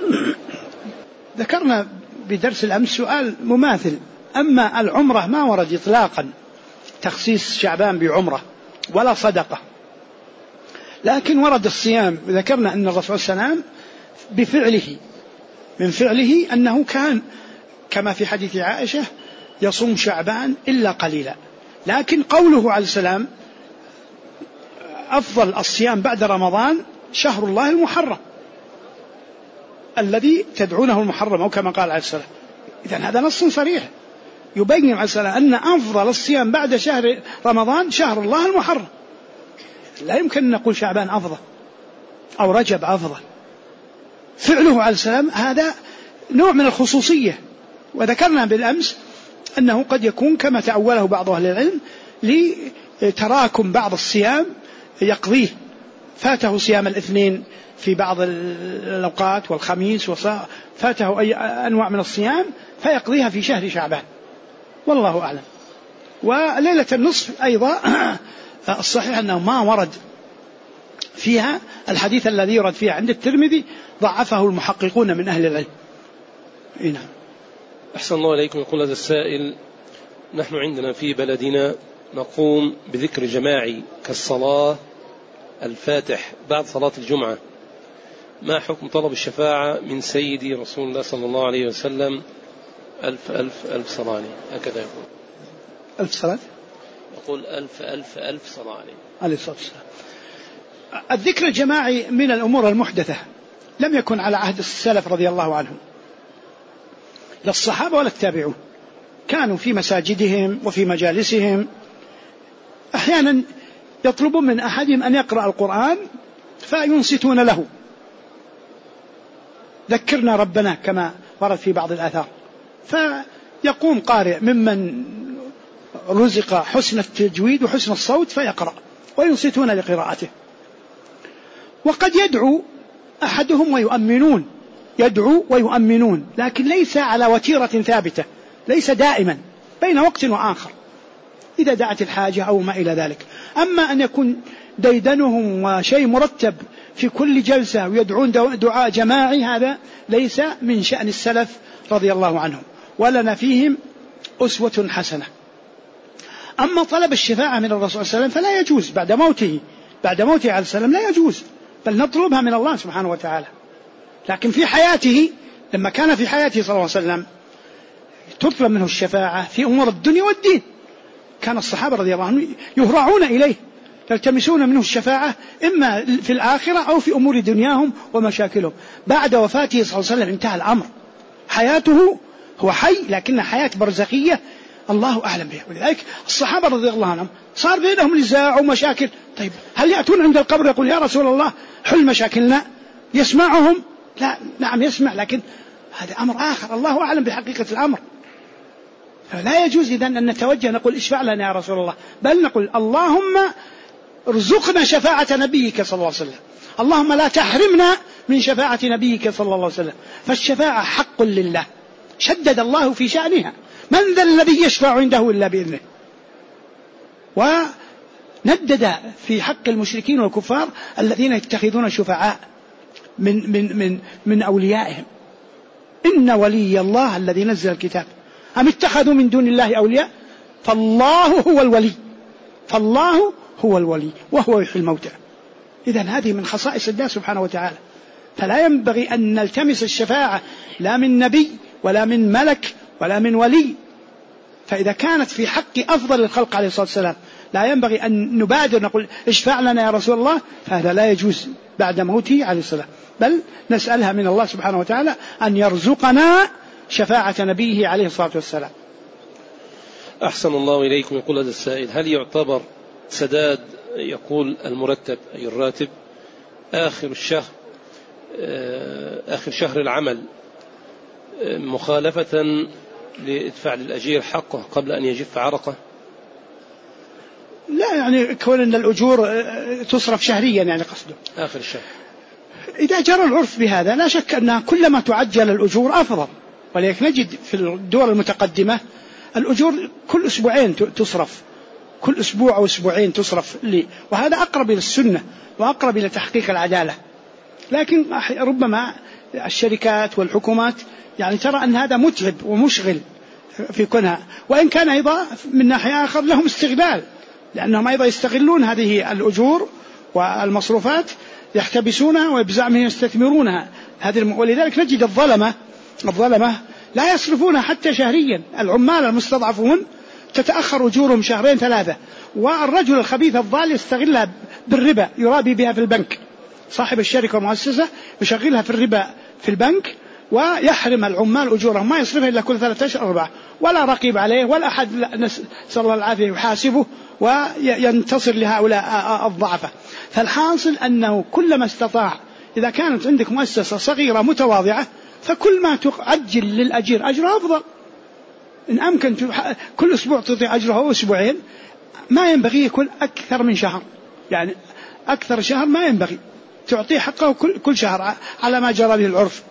A: ذكرنا بدرس الأمس سؤال مماثل. أما العمرة ما ورد إطلاقا تخصيص شعبان بعمرة ولا صدقة، لكن ورد الصيام. ذكرنا أن الرسول صلى الله عليه وسلم من فعله أنه كما في حديث عائشة يصوم شعبان إلا قليلا. لكن قوله عليه السلام أفضل الصيام بعد رمضان شهر الله المحرم الذي تدعونه المحرم، أو كما قال عليه السلام. إذن هذا نص صريح يبين عليه السلام أن أفضل الصيام بعد شهر رمضان شهر الله المحرم. لا يمكن أن نقول شعبان أفضل أو رجب أفضل. فعله عليه السلام هذا نوع من الخصوصية، وذكرنا بالأمس أنه قد يكون كما تأوله بعض أهل العلم لتراكم بعض الصيام يقضيه، فاته صيام الاثنين في بعض الأوقات والخميس فاته أي أنواع من الصيام فيقضيها في شهر شعبان، والله أعلم. وليلة النصف أيضا الصحيح أنه ما ورد فيها الحديث الذي يرد فيها عند الترمذي، ضعفه المحققون من أهل العلم. نعم.
B: أحسن الله إليكم. يقول هذا السائل: نحن عندنا في بلدنا نقوم بذكر جماعي كالصلاة الفاتح بعد صلاة الجمعة، ما حكم طلب الشفاعة من سيدي رسول الله صلى الله عليه وسلم؟ ألف ألف ألف صلاة عليه. هكذا يقول.
A: ألف صلاة؟
B: يقول ألف ألف ألف صلاة عليه
A: عليه الصلاة والسلام. الذكر الجماعي من الأمور المحدثة، لم يكن على عهد السلف رضي الله عنهم، لا الصحابة ولا التابعون. كانوا في مساجدهم وفي مجالسهم أحيانا يطلبون من أحدهم أن يقرأ القرآن فينصتون له، ذكرنا ربنا كما ورد في بعض الآثار، فيقوم قارئ ممن رزق حسن التجويد وحسن الصوت فيقرأ وينصتون لقراءته. وقد يدعو أحدهم ويؤمنون، يدعو ويؤمنون، لكن ليس على وتيرة ثابتة، ليس دائما، بين وقت وآخر إذا دعت الحاجة أو ما إلى ذلك. أما أن يكون ديدنهم وشيء مرتب في كل جلسة ويدعون دعاء جماعي، هذا ليس من شأن السلف رضي الله عنهم، ولنا فيهم أسوة حسنة. أما طلب الشفاعة من الرسول صلى الله عليه وسلم فلا يجوز بعد موته عليه السلام، لا يجوز، بل نطلبها من الله سبحانه وتعالى. لكن في حياته، لما كان في حياته صلى الله عليه وسلم تطلب منه الشفاعة في أمور الدنيا والدين. كان الصحابة رضي الله عنهم يهرعون إليه، يلتمسون منه الشفاعة إما في الآخرة أو في أمور دنياهم ومشاكلهم. بعد وفاته صلى الله عليه وسلم انتهى الأمر، حياته هو حي لكن حياة برزخية الله أعلم بها. ولذلك الصحابة رضي الله عنهم صار بينهم نزاع ومشاكل. طيب هل يأتون عند القبر يقول يا رسول الله حل مشاكلنا؟ يسمعهم؟ لا، نعم يسمع، لكن هذا أمر آخر، الله أعلم بحقيقة الأمر. فلا يجوز إذن أن نتوجه نقول اشفع لنا يا رسول الله، بل نقول اللهم ارزقنا شفاعة نبيك صلى الله عليه وسلم، اللهم لا تحرمنا من شفاعة نبيك صلى الله عليه وسلم. فالشفاعة حق لله شدد الله في شأنها، من ذا الذي يشفع عنده إلا بإذنه. وندد في حق المشركين والكفار الذين يتخذون شفعاء من أوليائهم، إن ولي الله الذي نزل الكتاب أم اتخذوا من دون الله أولياء فالله هو الولي وهو يحيي الموتى. إذن هذه من خصائص الله سبحانه وتعالى، فلا ينبغي أن نلتمس الشفاعة لا من نبي ولا من ملك ولا من ولي. فإذا كانت في حق أفضل الخلق عليه الصلاة والسلام لا ينبغي أن نبادر نقول اشفع لنا يا رسول الله، فهذا لا يجوز بعد موته عليه السلام، بل نسألها من الله سبحانه وتعالى أن يرزقنا شفاعة نبيه عليه الصلاة والسلام.
B: أحسن الله إليكم. يقول هذا السائل: هل يعتبر سداد يقول المرتب أي الراتب آخر شهر العمل مخالفة لإدفاع للأجير حقه قبل أن يجف عرقه؟
A: لا، يعني كون أن الأجور تصرف شهريا، يعني قصده
B: آخر الشهر.
A: إذا جرى العرف بهذا لا شك أنها كلما تعجل الأجور أفضل. ولذلك نجد في الدول المتقدمة الأجور كل أسبوعين تصرف، كل أسبوع أو أسبوعين تصرف لي، وهذا أقرب إلى السنة وأقرب إلى تحقيق العدالة. لكن ربما الشركات والحكومات يعني ترى أن هذا متعب ومشغل في كونها، وإن كان أيضا من ناحية آخر لهم استغلال، لأنهم أيضا يستغلون هذه الأجور والمصروفات، يحتبسونها وبزعمهم يستثمرونها. ولذلك نجد الظلمة لا يصرفونها حتى شهريا. العمال المستضعفون تتأخر أجورهم 2-3 والرجل الخبيث الضال يستغلها بالربا، يرابي بها في البنك. صاحب الشركة والمؤسسة يشغلها في الربا في البنك ويحرم العمال أجورهم، ما يصرفها إلا كل 3 أشهر 4، ولا رقيب عليه ولا أحد نسأل الله العافية يحاسبه وينتصر لهؤلاء الضعفاء. فالحاصل أنه كلما استطاع، إذا كانت عندك مؤسسة صغيرة متواضعة فكل ما تعجل للأجير أجره أفضل. إن أمكن كل أسبوع تعطي أجره أو أسبوعين، ما ينبغي يكون أكثر من شهر، يعني أكثر شهر ما ينبغي تعطيه حقه كل شهر على ما جرى به العرف.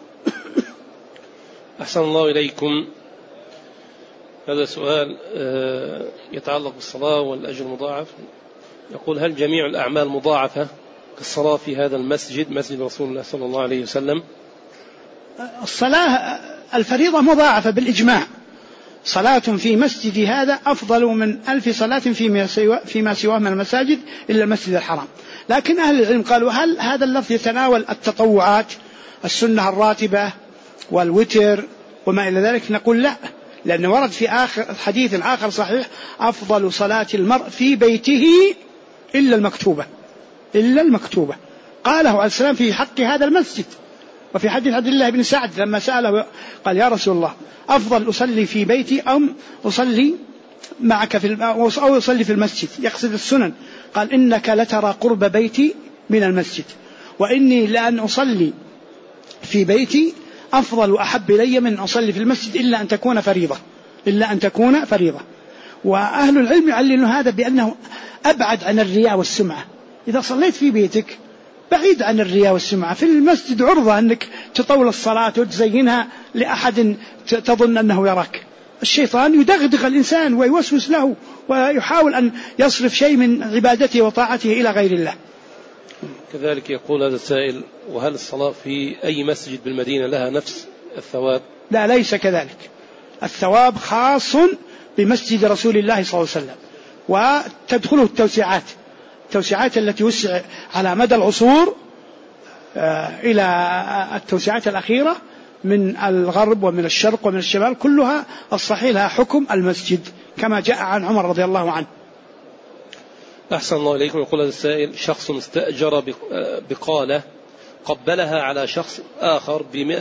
B: أحسن الله إليكم. هذا سؤال يتعلق بالصلاة والأجر المضاعف. يقول: هل جميع الأعمال مضاعفة كالصلاة في هذا المسجد، مسجد رسول الله صلى الله عليه وسلم؟
A: الصلاة الفريضة مضاعفة بالإجماع. صلاة في مسجد هذا أفضل من 1000 صلاة فيما سواه من المساجد إلا المسجد الحرام. لكن أهل العلم قالوا: هل هذا اللفظ يتناول التطوعات، السنة الراتبة والوتر وما إلى ذلك؟ نقول لا، لأن ورد في حديث آخر صحيح: أفضل صلاة المرء في بيته إلا المكتوبة. قاله عليه السلام في حق هذا المسجد. وفي حديث عبد الله بن سعد لما سأله قال: يا رسول الله، أفضل أصلي في بيتي أم أصلي معك أو أصلي في المسجد؟ يقصد السنن. قال: إنك لترى قرب بيتي من المسجد، وإني لأن أصلي في بيتي أفضل وأحب إلي من أصلي في المسجد إلا أن تكون فريضة. وأهل العلم يعلنوا هذا بأنه أبعد عن الرياء والسمعة. إذا صليت في بيتك بعيد عن الرياء والسمعة، في المسجد عرضة أنك تطول الصلاة وتزينها لأحد تظن أنه يراك. الشيطان يدغدغ الإنسان ويوسوس له ويحاول أن يصرف شيء من عبادته وطاعته إلى غير الله.
B: كذلك يقول هذا السائل: وهل الصلاة في أي مسجد بالمدينة لها نفس الثواب؟
A: لا، ليس كذلك. الثواب خاص بمسجد رسول الله صلى الله عليه وسلم، وتدخله التوسعات التي وسع على مدى العصور إلى التوسعات الأخيرة من الغرب ومن الشرق ومن الشمال، كلها الصحيح لها حكم المسجد كما جاء عن عمر رضي الله عنه.
B: أحسن الله إليكم. يقول هذا السائل: شخص استأجر بقالة قبلها على شخص آخر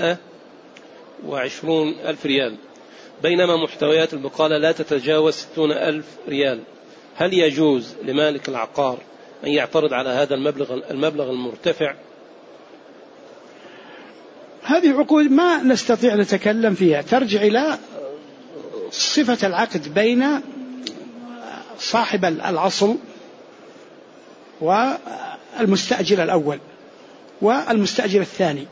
B: ب120,000 ريال، بينما محتويات البقالة لا تتجاوز 60,000 ريال، هل يجوز لمالك العقار أن يعترض على هذا المبلغ المرتفع؟
A: هذه عقود ما نستطيع نتكلم فيها، ترجع إلى صفة العقد بين صاحب الأصل والمستأجر الأول والمستأجر الثاني.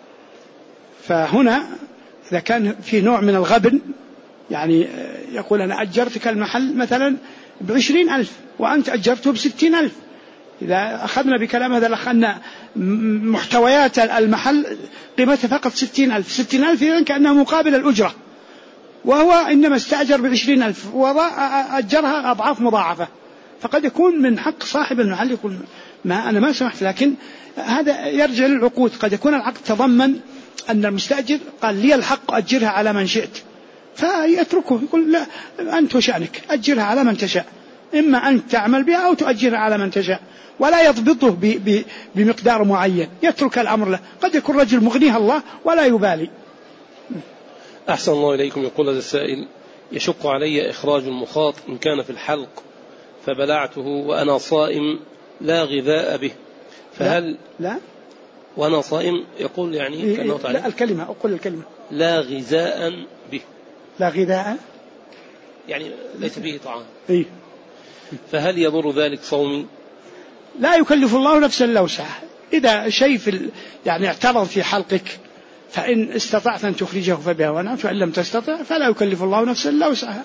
A: فهنا إذا كان في نوع من الغبن، يعني يقول: أنا أجرتك المحل مثلا ب20,000 وأنت أجرته ب60,000. إذا أخذنا بكلام هذا الأخ أن محتويات المحل قيمتها فقط 60,000 إذن كأنه مقابل الأجرة، وهو إنما استأجر ب20,000 وأجرها أضعاف مضاعفة. فقد يكون من حق صاحب المحل يقول: أنا ما سمحت. لكن هذا يرجع للعقود. قد يكون العقد تضمن أن المستأجر قال: لي الحق أجرها على من شئت، فيتركه يقول: لا، أنت وشأنك، أجرها على من تشاء، إما أن تعمل بها أو تؤجرها على من تشاء، ولا يضبطه بمقدار معين، يترك الأمر له. قد يكون رجل مغنيها الله ولا يبالي.
B: أحسن الله إليكم. يقول هذا السائل: يشق علي إخراج المخاط إن كان في الحلق فبلعته وأنا صائم لا غذاء به، فهل
A: لا
B: وأنا صائم، يقول يعني كأنه تعلم
A: الكلمة، أقول الكلمة
B: لا غذاء به،
A: لا غذاء
B: يعني ليس به طعام،
A: إيه؟
B: فهل يضر ذلك صومي؟
A: لا يكلف الله نفسا إلا وسعها. إذا شيء يعني اعترض في حلقك فإن استطعت أن تخرجه فبها ونعم، فإن لم تستطع فلا يكلف الله نفسا إلا وسعها.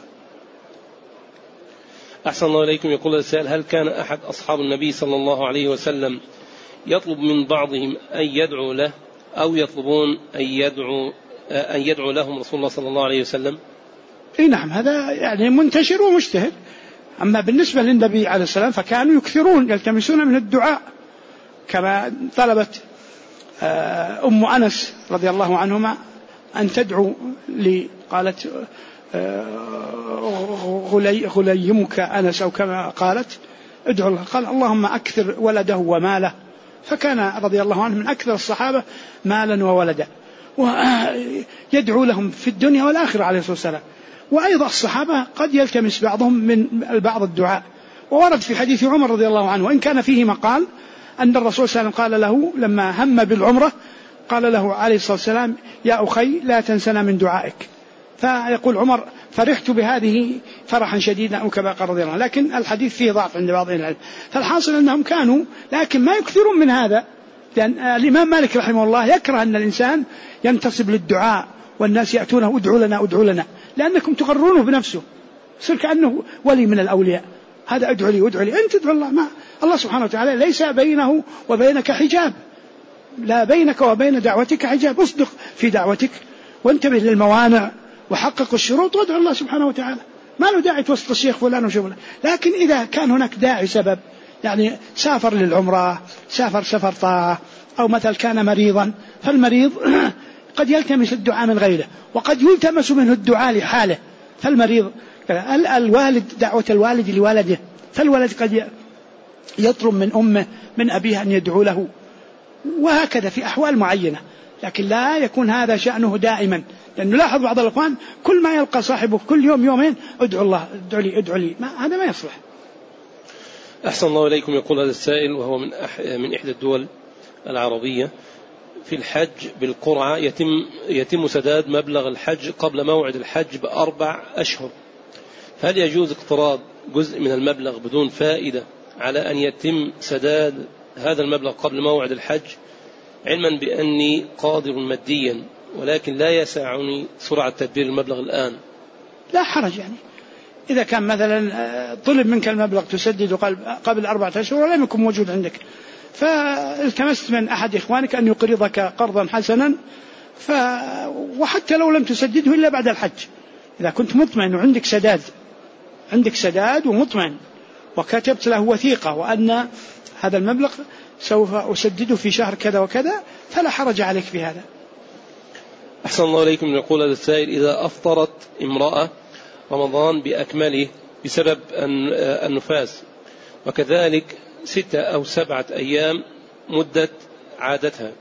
B: أحسن الله إليكم. يقول السائل: هل كان أحد أصحاب النبي صلى الله عليه وسلم يطلب من بعضهم أن يدعو له أو يطلبون أن يدعو لهم رسول الله صلى الله عليه وسلم؟
A: إيه نعم، هذا يعني منتشر ومجتهر. أما بالنسبة للنبي عليه السلام فكانوا يكثرون يلتمسون من الدعاء، كما طلبت أم أنس رضي الله عنهما أن تدعو لي، قالت غليمك أنس أو كما قالت، ادعو الله. قال اللهم أكثر ولده وماله، فكان رضي الله عنه من أكثر الصحابة مالا وولدا، ويدعو لهم في الدنيا والآخرة عليه الصلاة والسلام. وأيضا الصحابة قد يلتمس بعضهم من بعض الدعاء، وورد في حديث عمر رضي الله عنه وإن كان فيه مقال أن الرسول صلى الله عليه وسلم قال له لما هم بالعمرة قال له عليه الصلاة والسلام يا أخي لا تنسنا من دعائك. فيقول عمر فرحت بهذه فرحا شديدا أو كما قال رضي الله عنه، لكن الحديث فيه ضعف عند بعض العلم. فالحاصل أنهم كانوا لكن ما يكثرون من هذا، لأن الإمام مالك رحمه الله يكره أن الإنسان ينتصب للدعاء والناس يأتونه ادعوا لنا ادعوا لنا، لأنكم تغرونه بنفسه، يصير كأنه ولي من الأولياء، هذا ادعو لي ادعو لي، أنت ادعو الله. ما الله سبحانه وتعالى ليس بينه وبينك حجاب، لا بينك وبين دعوتك حجاب، اصدق في دعوتك وانتبه للموانع وحقق الشروط وادعو الله سبحانه وتعالى. ما له داعي توسط الشيخ فلان وشغله. لكن إذا كان هناك داعي سبب، يعني سافر للعمرة، سافر سفر طاعة، أو مثل كان مريضا، فالمريض قد يلتمس الدعاء من غيره، وقد يلتمس منه الدعاء لحاله. فالمريض الوالد دعوة الوالد لولده، فالولد قد يطلب من أمه من أبيه أن يدعو له، وهكذا في أحوال معينة. لكن لا يكون هذا شأنه دائما، لأنه لاحظ بعض الأخوان كل ما يلقى صاحبه كل يوم يومين ادعو الله ادعو لي ادعو لي، هذا ما يصلح.
B: أحسن الله إليكم. يقول هذا السائل وهو من إحدى الدول العربية، في الحج بالقرعة يتم سداد مبلغ الحج قبل موعد الحج ب4 أشهر، هل يجوز اقتراض جزء من المبلغ بدون فائدة على أن يتم سداد هذا المبلغ قبل موعد الحج، علما بأني قادر ماديا ولكن لا يسعني سرعة تدبير المبلغ الآن؟
A: لا حرج، يعني إذا كان مثلا طلب منك المبلغ تسدده قبل 4 أشهر ولم يكن موجود عندك، فالتمست من أحد إخوانك أن يقرضك قرضا حسنا، وحتى لو لم تسدده إلا بعد الحج، إذا كنت مطمئن وعندك سداد ومطمئن وكتبت له وثيقة وأن هذا المبلغ سوف أسدده في شهر كذا وكذا، فلا حرج عليك في هذا.
B: أحسن الله إليكم. يقول هذا السائل إذا أفطرت امرأة رمضان بأكمله بسبب النفاس، وكذلك 6 أو 7 أيام مدة عادتها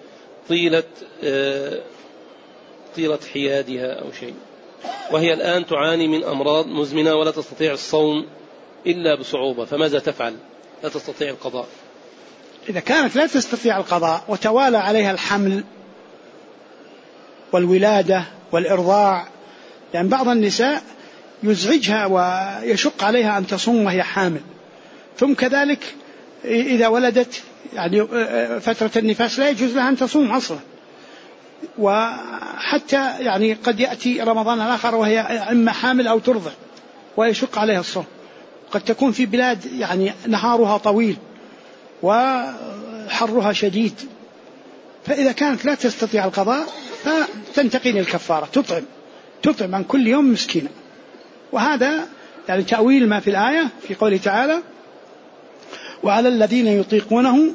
B: طيلة حيادها أو شيء، وهي الآن تعاني من أمراض مزمنة ولا تستطيع الصوم إلا بصعوبة، فماذا تفعل؟ لا تستطيع القضاء.
A: إذا كانت لا تستطيع القضاء وتوالى عليها الحمل والولادة والإرضاع، لأن بعض النساء يزعجها ويشق عليها أن تصوم وهي حامل، ثم كذلك إذا ولدت يعني فترة النفاس لا يجوز لها أن تصوم أصلا، وحتى يعني قد يأتي رمضان الآخر وهي إما حامل أو ترضع ويشق عليها الصوم. قد تكون في بلاد يعني نهارها طويل وحرها شديد، فإذا كانت لا تستطيع القضاء فتنتقل الكفارة، تطعم عن كل يوم مسكينا. وهذا يعني تأويل ما في الآية في قوله تعالى وعلى الذين يطيقونه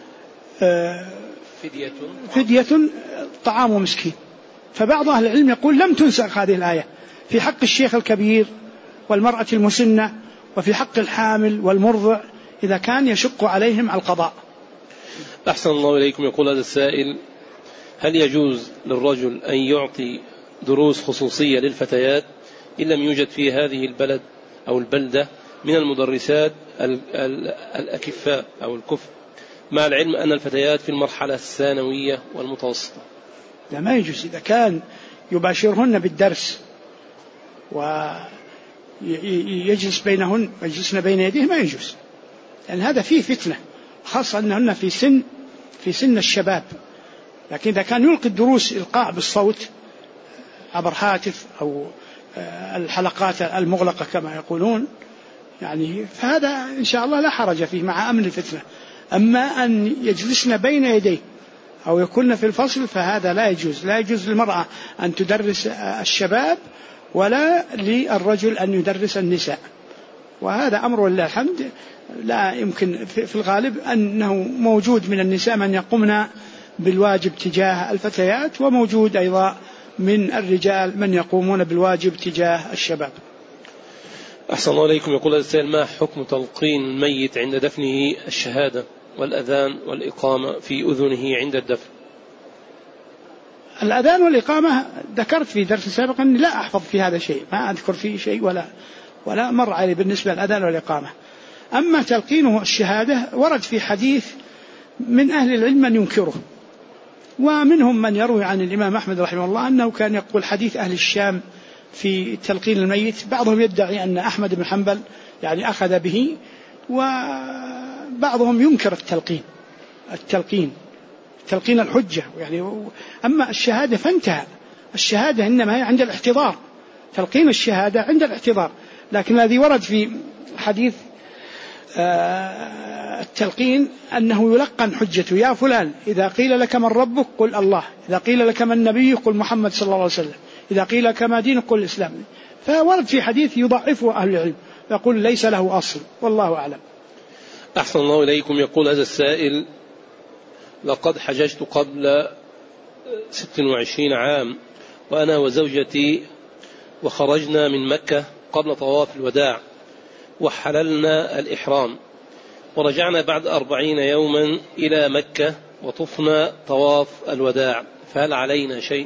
A: فدية طعام مسكين. فبعض أهل العلم يقول لم تنسخ هذه الآية في حق الشيخ الكبير والمرأة المسنة، وفي حق الحامل والمرضع إذا كان يشق عليهم القضاء.
B: أحسن الله إليكم. يقول هذا السائل هل يجوز للرجل أن يعطي دروس خصوصية للفتيات إن لم يوجد في هذه البلد أو البلدة من المدرسات الأكفاء أو الكفء، مع العلم أن الفتيات في المرحلة الثانوية والمتوسطة؟
A: لا، ما يجوز. إذا كان يباشرهن بالدرس ويجلس بينهن ويجلسن بين يديه ما يجوز، لأن هذا فيه فتنة، خاصة أنهن في سن الشباب. لكن إذا كان يلقي الدروس إلقاء بالصوت عبر هاتف أو الحلقات المغلقة كما يقولون يعني، فهذا إن شاء الله لا حرج فيه مع أمن الفتنة. أما أن يجلسن بين يديه أو يكون في الفصل فهذا لا يجوز. لا يجوز للمرأة أن تدرس الشباب ولا للرجل أن يدرس النساء، وهذا أمر ولله الحمد لا يمكن في الغالب أنه موجود من النساء من يقومن بالواجب تجاه الفتيات، وموجود أيضا من الرجال من يقومون بالواجب تجاه الشباب.
B: أحسن الله إليكم. يقول هذا السائل: ما حكم تلقين الميت عند دفنه الشهادة والأذان والإقامة في أذنه عند الدفن؟
A: الأذان والإقامة ذكرت في درس سابق أني لا أحفظ في هذا شيء، ما أذكر فيه شيء ولا مر علي بالنسبة للأذان والإقامة. أما تلقينه الشهادة ورد في حديث من أهل العلم من ينكره، ومنهم من يروي عن الإمام أحمد رحمه الله أنه كان يقول حديث أهل الشام في تلقين الميت. بعضهم يدعي أن أحمد بن حنبل يعني أخذ به، وبعضهم ينكر التلقين الحجة يعني. أما الشهادة فانتهى، الشهادة إنما هي عند الاحتضار، تلقين الشهادة عند الاحتضار. لكن الذي ورد في حديث التلقين أنه يلقن حجته: يا فلان إذا قيل لك من ربك قل الله، إذا قيل لك من نبي قل محمد صلى الله عليه وسلم، إذا قيل لك ما دينك قل الإسلام. فورد في حديث يضعفه أهل العلم، يقول ليس له أصل، والله أعلم.
B: أحسن الله إليكم. يقول هذا السائل: لقد حججت قبل 26 عام وأنا وزوجتي، وخرجنا من مكة قبل طواف الوداع وحللنا الإحرام، ورجعنا بعد 40 يوما إلى مكة وطفنا طواف الوداع، فهل علينا شيء؟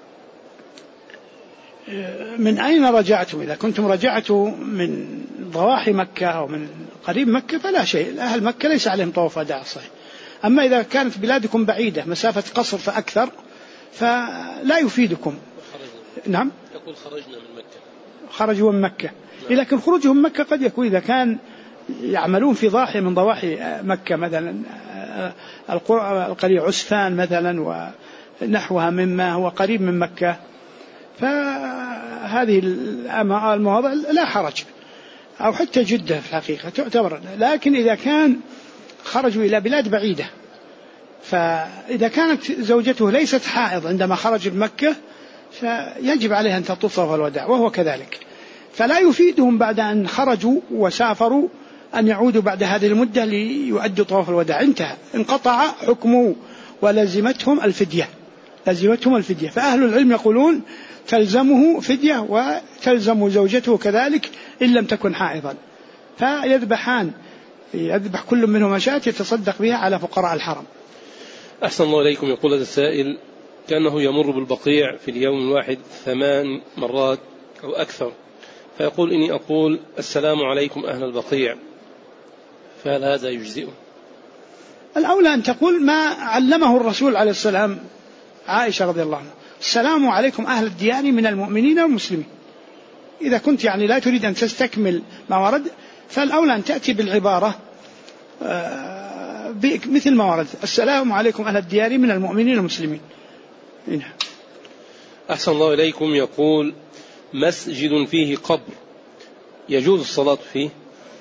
A: من أين رجعتم؟ إذا كنتم رجعتوا من ضواحي مكة أو من قريب مكة فلا شيء، أهل مكة ليس عليهم طواف وداع صحيح. أما إذا كانت بلادكم بعيدة مسافة قصر فأكثر فلا يفيدكم. نعم،
B: يقول خرجنا من مكة،
A: خرجوا من مكة. لكن خروجهم من مكة قد يكون إذا كان يعملون في ضاحية من ضواحي مكة، مثلا القرية عسفان مثلا ونحوها مما هو قريب من مكة، فهذه المواضع لا حرج، أو حتى جدة في الحقيقة تعتبر. لكن إذا كان خرجوا إلى بلاد بعيدة، فإذا كانت زوجته ليست حائض عندما خرج من مكة فيجب عليها أن تطوف طواف الوداع وهو كذلك، فلا يفيدهم بعد أن خرجوا وسافروا أن يعودوا بعد هذه المدة ليؤدوا طواف الوداع، انتهى، انقطع حكمه ولزمتهم الفدية. فأهل العلم يقولون تلزمه فدية وتلزم زوجته كذلك إن لم تكن حائضا، يذبح كل منهم شاة يتصدق بها على فقراء الحرم.
B: أحسن الله إليكم. يقول هذا السائل: كأنه يمر بالبقيع في اليوم الواحد 8 مرات أو أكثر، فيقول: إني أقول السلام عليكم أهل البقيع، فهل هذا يجزئه؟
A: الأولى أن تقول ما علمه الرسول عليه السلام عائشة رضي الله عنها: السلام عليكم أهل الديار من المؤمنين والمسلمين. إذا كنت يعني لا تريد أن تستكمل ما ورد فالأولى أن تأتي بالعبارة مثل ما ورد: السلام عليكم أهل الديار من المؤمنين والمسلمين.
B: أحسن الله إليكم. يقول: مسجد فيه قبر يجوز الصلاة فيه؟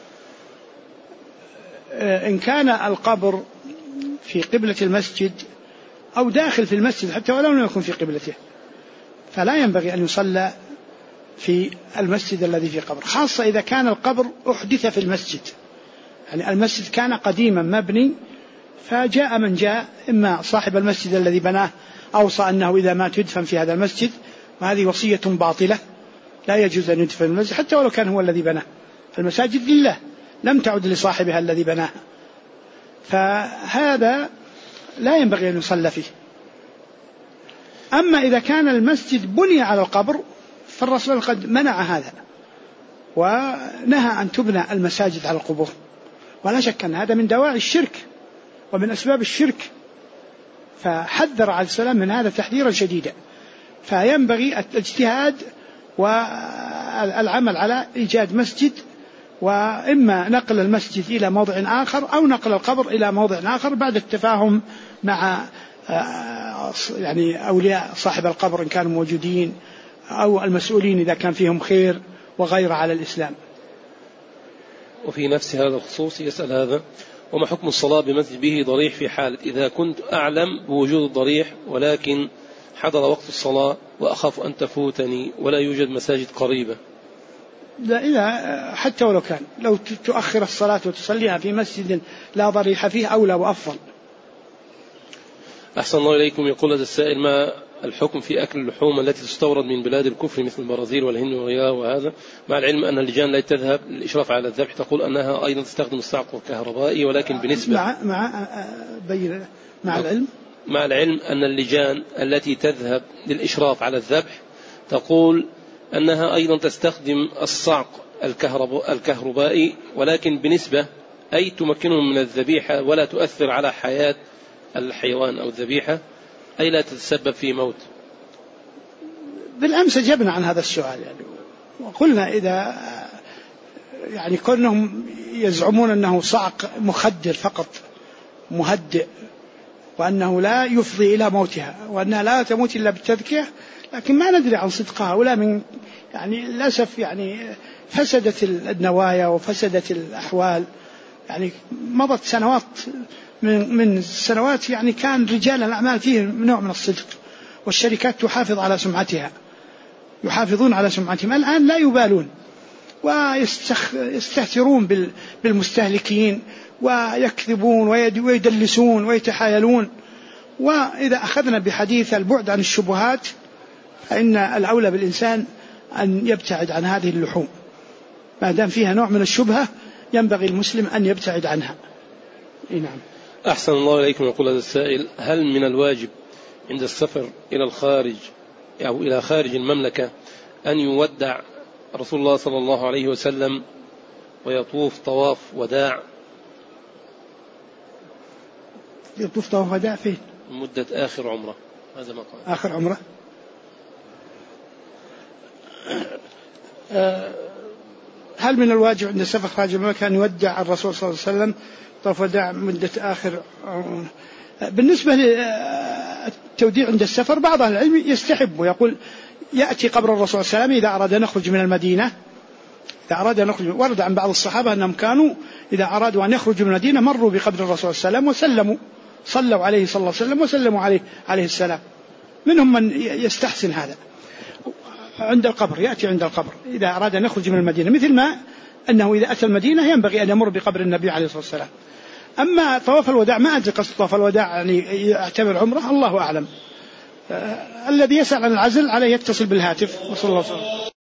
A: إن كان القبر في قبلة المسجد أو داخل في المسجد حتى ولو لم يكن في قبلته فلا ينبغي أن يصلى في المسجد الذي فيه قبر، خاصة إذا كان القبر أحدث في المسجد، يعني المسجد كان قديما مبني فجاء من جاء، إما صاحب المسجد الذي بناه أوصى أنه إذا مات يدفن في هذا المسجد، وهذه وصية باطلة، لا يجوز أن يدفن في المسجد حتى ولو كان هو الذي بناه. المساجد لله لم تعد لصاحبها الذي بناها، فهذا لا ينبغي أن يصلى فيه. أما إذا كان المسجد بني على القبر فالرسول قد منع هذا ونهى أن تبنى المساجد على القبور، ولا شك أن هذا من دواعي الشرك ومن أسباب الشرك، فحذر عليه السلام من هذا تحذيرا شديدا. فينبغي الاجتهاد والعمل على إيجاد مسجد، وإما نقل المسجد إلى موضع آخر أو نقل القبر إلى موضع آخر بعد التفاهم مع يعني أولياء صاحب القبر إن كانوا موجودين أو المسؤولين إذا كان فيهم خير وغير على الإسلام.
B: وفي نفس هذا الخصوص يسأل هذا: وما حكم الصلاة بمسجد به ضريح في حالة إذا كنت أعلم بوجود الضريح ولكن حضر وقت الصلاة وأخاف أن تفوتني ولا يوجد مساجد قريبة؟
A: لا، إذا حتى ولو كان لو تؤخر الصلاة وتصليها في مسجد لا ضريح فيه أولى وأفضل.
B: أحسن الله إليكم. يقول هذا السائل: ما الحكم في أكل اللحوم التي تستورد من بلاد الكفر مثل البرازيل والهند وغيرها وهذا، مع العلم أن اللجان لا تذهب للإشراف على الذبح، تقول أنها أيضا تستخدم الصعق الكهربائي ولكن بنسبة مع العلم أن اللجان التي تذهب للإشراف على الذبح تقول أنها أيضا تستخدم الصعق الكهربائي ولكن بنسبة أي تمكنهم من الذبيحة ولا تؤثر على حياة الحيوان أو الذبيحة، أي لا تتسبب في موت.
A: بالأمس أجبنا عن هذا السؤال وقلنا إذا كونهم يزعمون أنه صعق مخدر فقط مهدئ وأنه لا يفضي إلى موتها وأنها لا تموت إلا بالتذكية، لكن ما ندري عن صدقها ولا من للأسف فسدت النوايا وفسدت الأحوال. مضت سنوات من سنوات كان رجال الأعمال فيه نوع من الصدق، والشركات تحافظ على سمعتها، يحافظون على سمعتهم. الآن لا يبالون ويستهترون بالمستهلكين ويكذبون ويدلسون ويتحايلون. وإذا أخذنا بحديث البعد عن الشبهات فإن الأولى بالإنسان أن يبتعد عن هذه اللحوم، ما دام فيها نوع من الشبهة ينبغي المسلم أن يبتعد عنها. نعم.
B: أحسن الله إليكم. يقول هذا السائل: هل من الواجب عند السفر إلى الخارج أو إلى خارج المملكة أن يودع رسول الله صلى الله عليه وسلم ويطوف طواف وداع؟
A: يطوف طواف وداع فين؟
B: مدة آخر عمرة، هذا ما قال.
A: آخر عمرة. هل من الواجب عند السفر خارج المملكة أن يودع الرسول صلى الله عليه وسلم طواف وداع مدة آخر؟ بالنسبة للتوديع عند السفر بعض أهل العلم يستحب ويقول يأتي قبر الرسول صلى الله عليه وسلم إذا أراد أن يخرج من المدينة، ورد عن بعض الصحابة أنهم كانوا إذا أرادوا أن يخرجوا من المدينة مروا بقبر الرسول صلى الله عليه وسلم صلوا عليه صلى الله عليه وسلم وسلموا عليه السلام. منهم من يستحسن هذا عند القبر، يأتي عند القبر إذا أراد أن يخرج من المدينة، مثل ما أنه إذا أتى المدينة ينبغي أن يمر بقبر النبي عليه الصلاة والسلام. أما طواف الوداع ما أدري قصد طواف الوداع يعتبر عمره، الله أعلم. الذي يسأل عن العزل عليه يتصل بالهاتف. وصلى الله عليه وسلم.